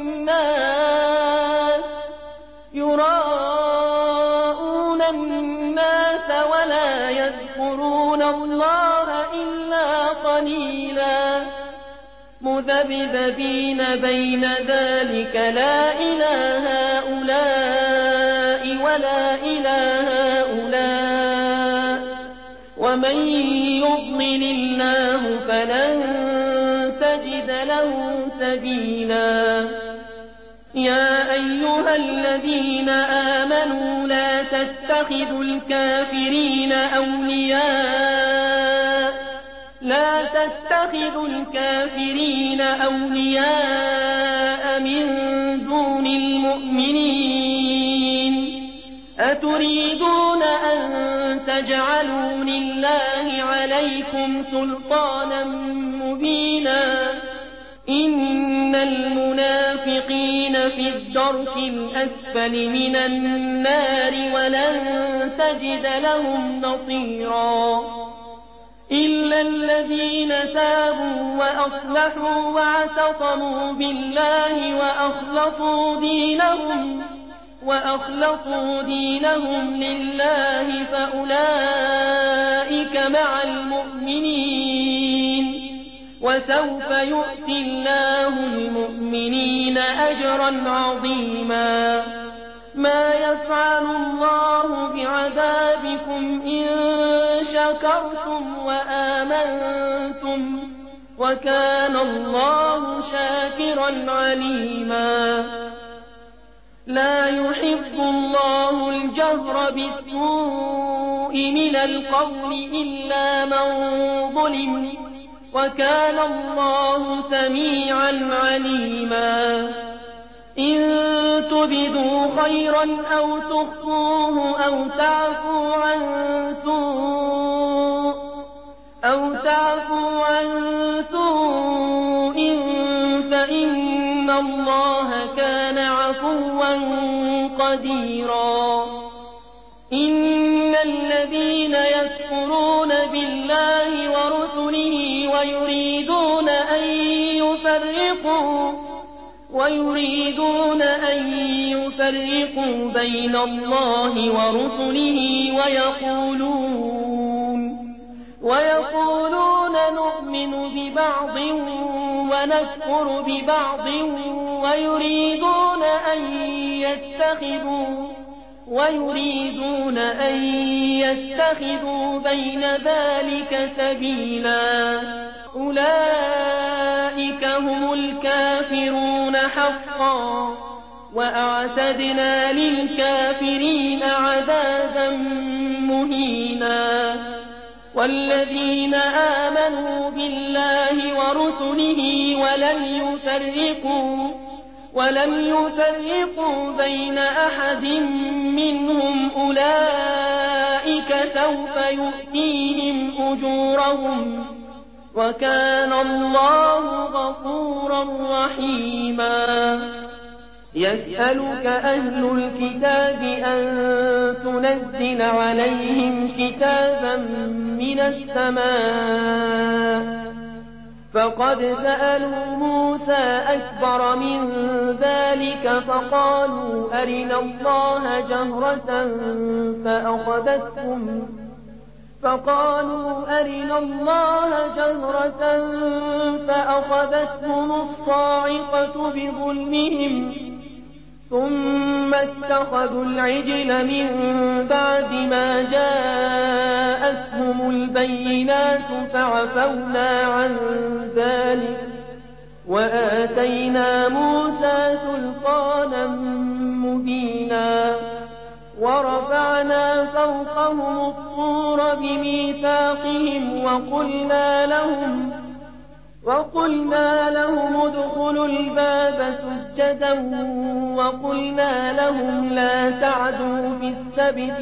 الناس ولا يذكرون الله إلا قليلا مذبذبين بين ذلك لا إله هؤلاء ولا إله هؤلاء ومن يضلل الله فلن تجد له سبيلا يا أيها الذين آمنوا لا تتخذوا الكافرين أولياء من دون المؤمنين أتريدون أن تجعلوا لله عليكم سلطانا مبينا إن المنافقين في الدرك الأسفل من النار ولن تجد لهم نصيرا إلا الذين تابوا وأصلحوا واعتصموا بالله وأخلصوا دينهم لله فأولئك مع المؤمنين وسوف يؤتي الله المؤمنين أجرا عظيما ما يفعل الله بعذابكم إن شكرتم وآمنتم وكان الله شاكرا عليما لا يحب الله الجهر بالسوء من القول إلا من ظلم وكان الله سميعا عليما إن تبدوا خيرا أو تخفوه أو تعفوا عن سوء فإن الله كان عفوا قديرا إن الذين يكفرون بالله ورسله ويريدون أن يفرقوا بين الله ورسله ويقولون نؤمن ببعض ونكفر ببعض ويريدون أن يتخذوا بين ذلك سبيلا أولئك هم الكافرون حقا وأعتدنا للكافرين عذابا مهينا والذين آمنوا بالله ورسله ولم يفرقوا بين أحد منهم أولئك سوف يؤتيهم أجورهم وكان الله غفورا رحيما يسألك أهل الكتاب أن تنزل عليهم كتابا من السماء فقد سألوا موسى أكبر من ذلك فقالوا أرنا الله جهرة فأخذتهم الصاعقة بظلمهم ثم اتخذوا العجل من بعد ما جاءتهم البينات فعفونا عن ذلك وآتينا موسى سلطانا مبينا ورفعنا فوقهم الطور بميثاقهم وقلنا لهم ادخلوا الباب سجدا وقلنا لهم لا تعدوا في السبت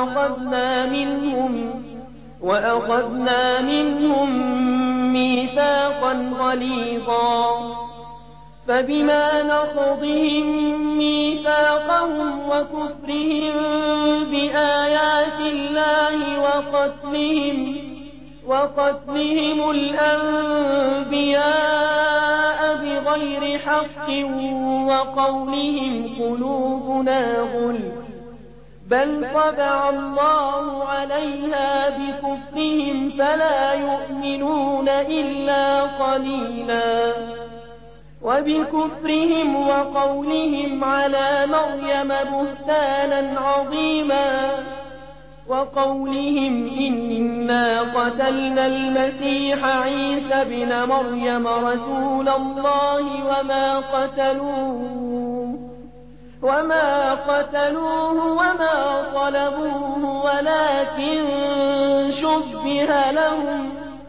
وأخذنا منهم ميثاقا غليظا فبما نقضهم ميثاقهم وكفرهم بآيات الله وقتلهم الأنبياء بغير حق وقولهم قلوبنا غلف بل طبع الله عليها بكفرهم فلا يؤمنون إلا قليلا وبكفرهم وقولهم على مريم بهتانا عظيما وقولهم إنا قتلنا المسيح عيسى ابن مريم رسول الله وما قتلوه وما صلبوه ولكن شبه لهم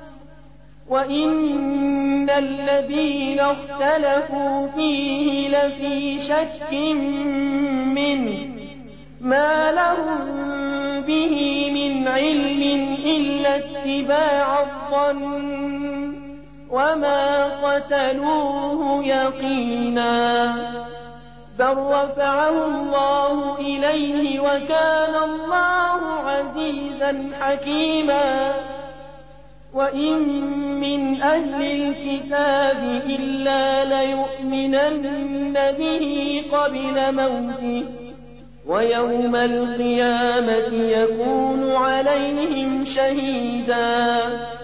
وإن الذين اختلفوا فيه لفي شك منه ما لهم به من علم إلا اتباع الظن وما قتلوه يقينا بل رفعه الله إليه وكان الله عزيزا حكيما وإن من أهل الكتاب إلا ليؤمنن به قبل موته ويوم القيامة يكون عليهم شهيدا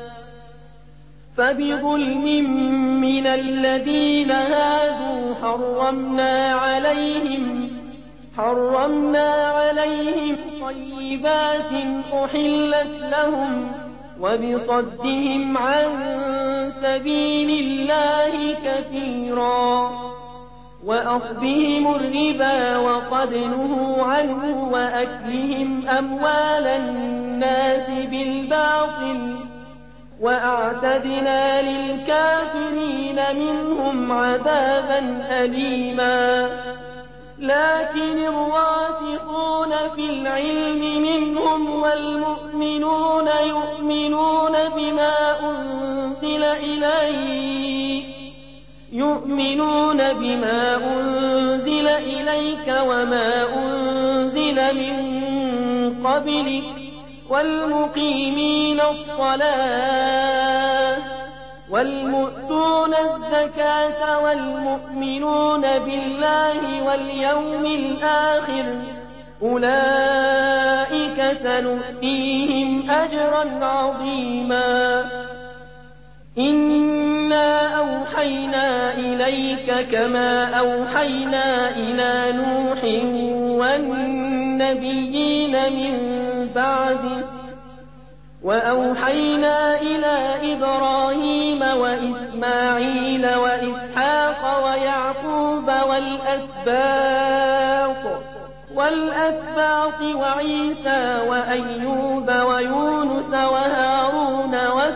فبظلم من الذين هادوا حرمنا عليهم طيبات أحلت لهم وبصدهم عن سبيل الله كثيرا وأخذهم الربا وقد نهوا عنه وأكلهم أموال الناس بالباطل وأعتدنا للكافرين منهم عذابا أليما لكن الراسخون في العلم منهم والمؤمنون يؤمنون بما أنزل إليك وما أنزل من قبلك والمقيمين الصلاة والمؤتون الزكاة والمؤمنون بالله واليوم الآخر أولئك سنؤتيهم أجرا عظيما إنا أوحينا إليك كما أوحينا إلى نوح والنبيين من بعده وأوحينا إلى إبراهيم وإسماعيل وإسحاق ويعقوب والأسباط وعيسى وأيوب ويونس وهارون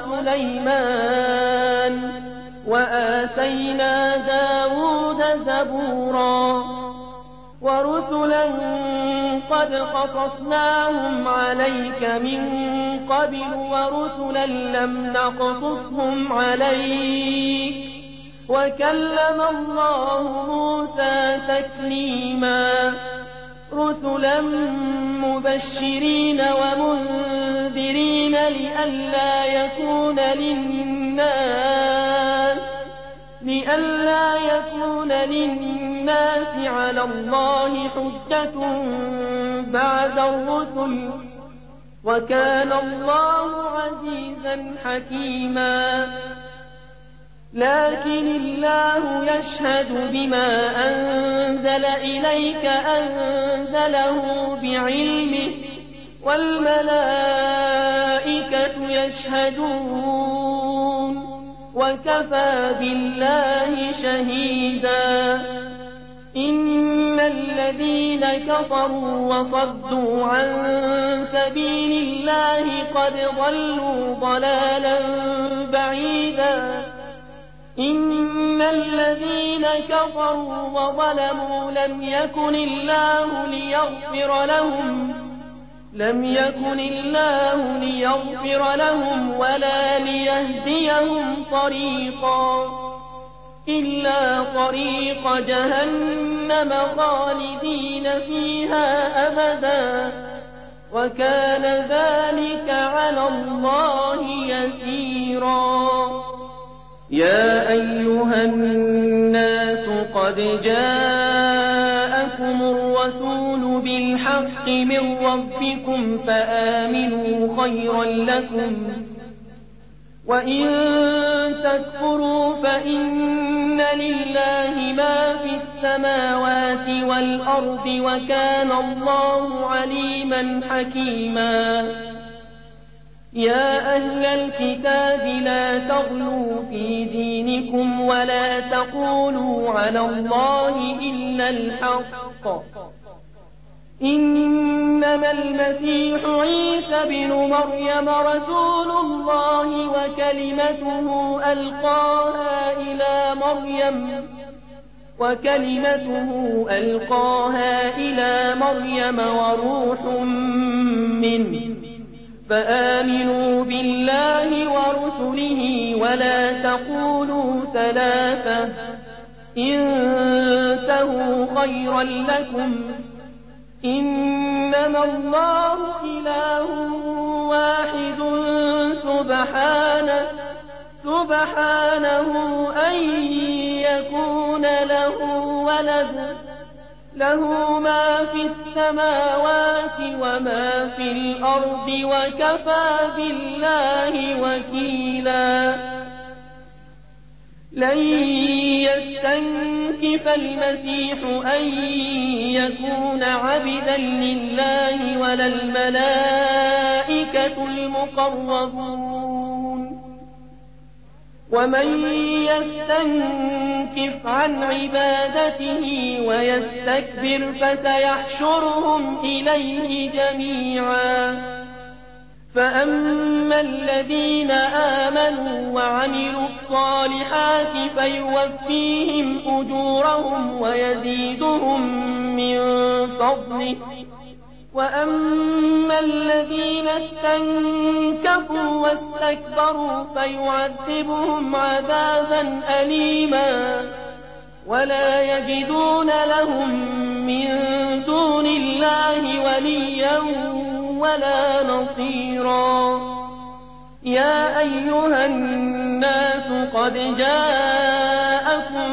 وسليمان وآتينا داود زبورا ورسلا قد قصصناهم عليك من قبل ورسلا لم نقصصهم عليك وكلم الله موسى تكليما رسلا مبشرين ومنذرين لئلا يكون للناس على الله حجة بعد الرسل وكان الله عزيزا حكيما لكن الله يشهد بما أنزل إليك أنزله بعلمه والملائكة يشهدون وكفى بالله شهيدا إن الذين كفروا وصدوا عن سبيل الله قد ضلوا ضلالا بعيدا إن الذين كفروا وظلموا لم يكن الله ليغفر لهم ولا ليهديهم طريقا إلا طريق جهنم خالدين فيها أبدا وكان ذلك على الله يسيرا يا أيها الناس قد جاءكم الرسول بالحق من ربكم فآمنوا خيرا لكم وإن تكفروا فإن لله ما في السماوات والأرض وكان الله عليما حكيما يا أهل الكتاب لا تغلوا في دينكم ولا تقولوا على الله إلا الحق إنما المسيح عيسى بن مريم رسول الله وكلمته ألقاها إلى مريم وروح منه فآمنوا بالله ورسله ولا تقولوا ثلاثة انتهوا خيرا لكم إنما الله إله واحد سبحانه أن يكون له ولد له ما في السماوات وما في الأرض وكفى بالله وكيلا لن يستنكف المسيح أن يكون عبدا لله ولا الملائكة المقربون. ومن يستنكف عن عبادته ويستكبر فسيحشرهم إليه جميعا. فأما الذين آمنوا وعملوا الصالحات فيوفيهم أجورهم ويزيدهم من فضله. وأما الذين استنكفوا واستكبروا فيعذبهم عذابا أليما ولا يجدون لهم من دون الله وليا ولا نصيرا. يا أيها الناس قد جاءكم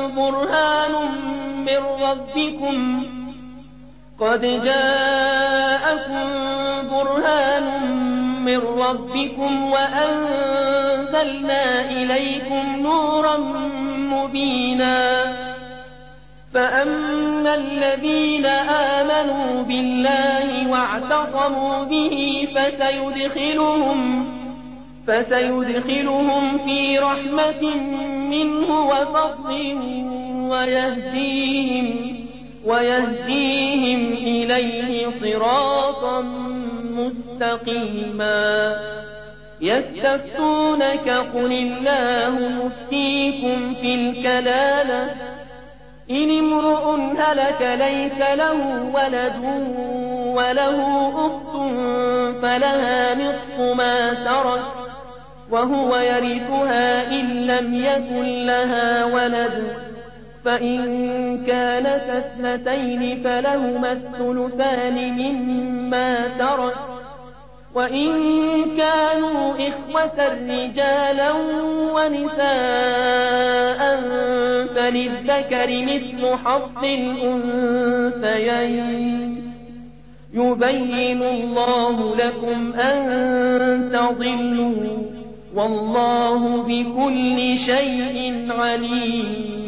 برهان من ربكم وأنزلنا إليكم نورا مبينا. فأما الذين آمنوا بالله واعتصموا به فسيدخلهم في رحمة منه وفضل ويهديهم إليه صراطا مستقيما. يستفتونك قل الله يفتيكم في الكلالة إن امرؤ هلك ليس له ولد وله أخت فلها نصف ما ترك وهو يرثها إن لم يكن لها ولد، فإن كانت اثنتين فلهما الثلثان مما ترك، وإن كانوا إخوة رجالا ونساء فللذكر مثل حظ الأنثيين. يبين الله لكم أن تضلوا والله بكل شيء عليم.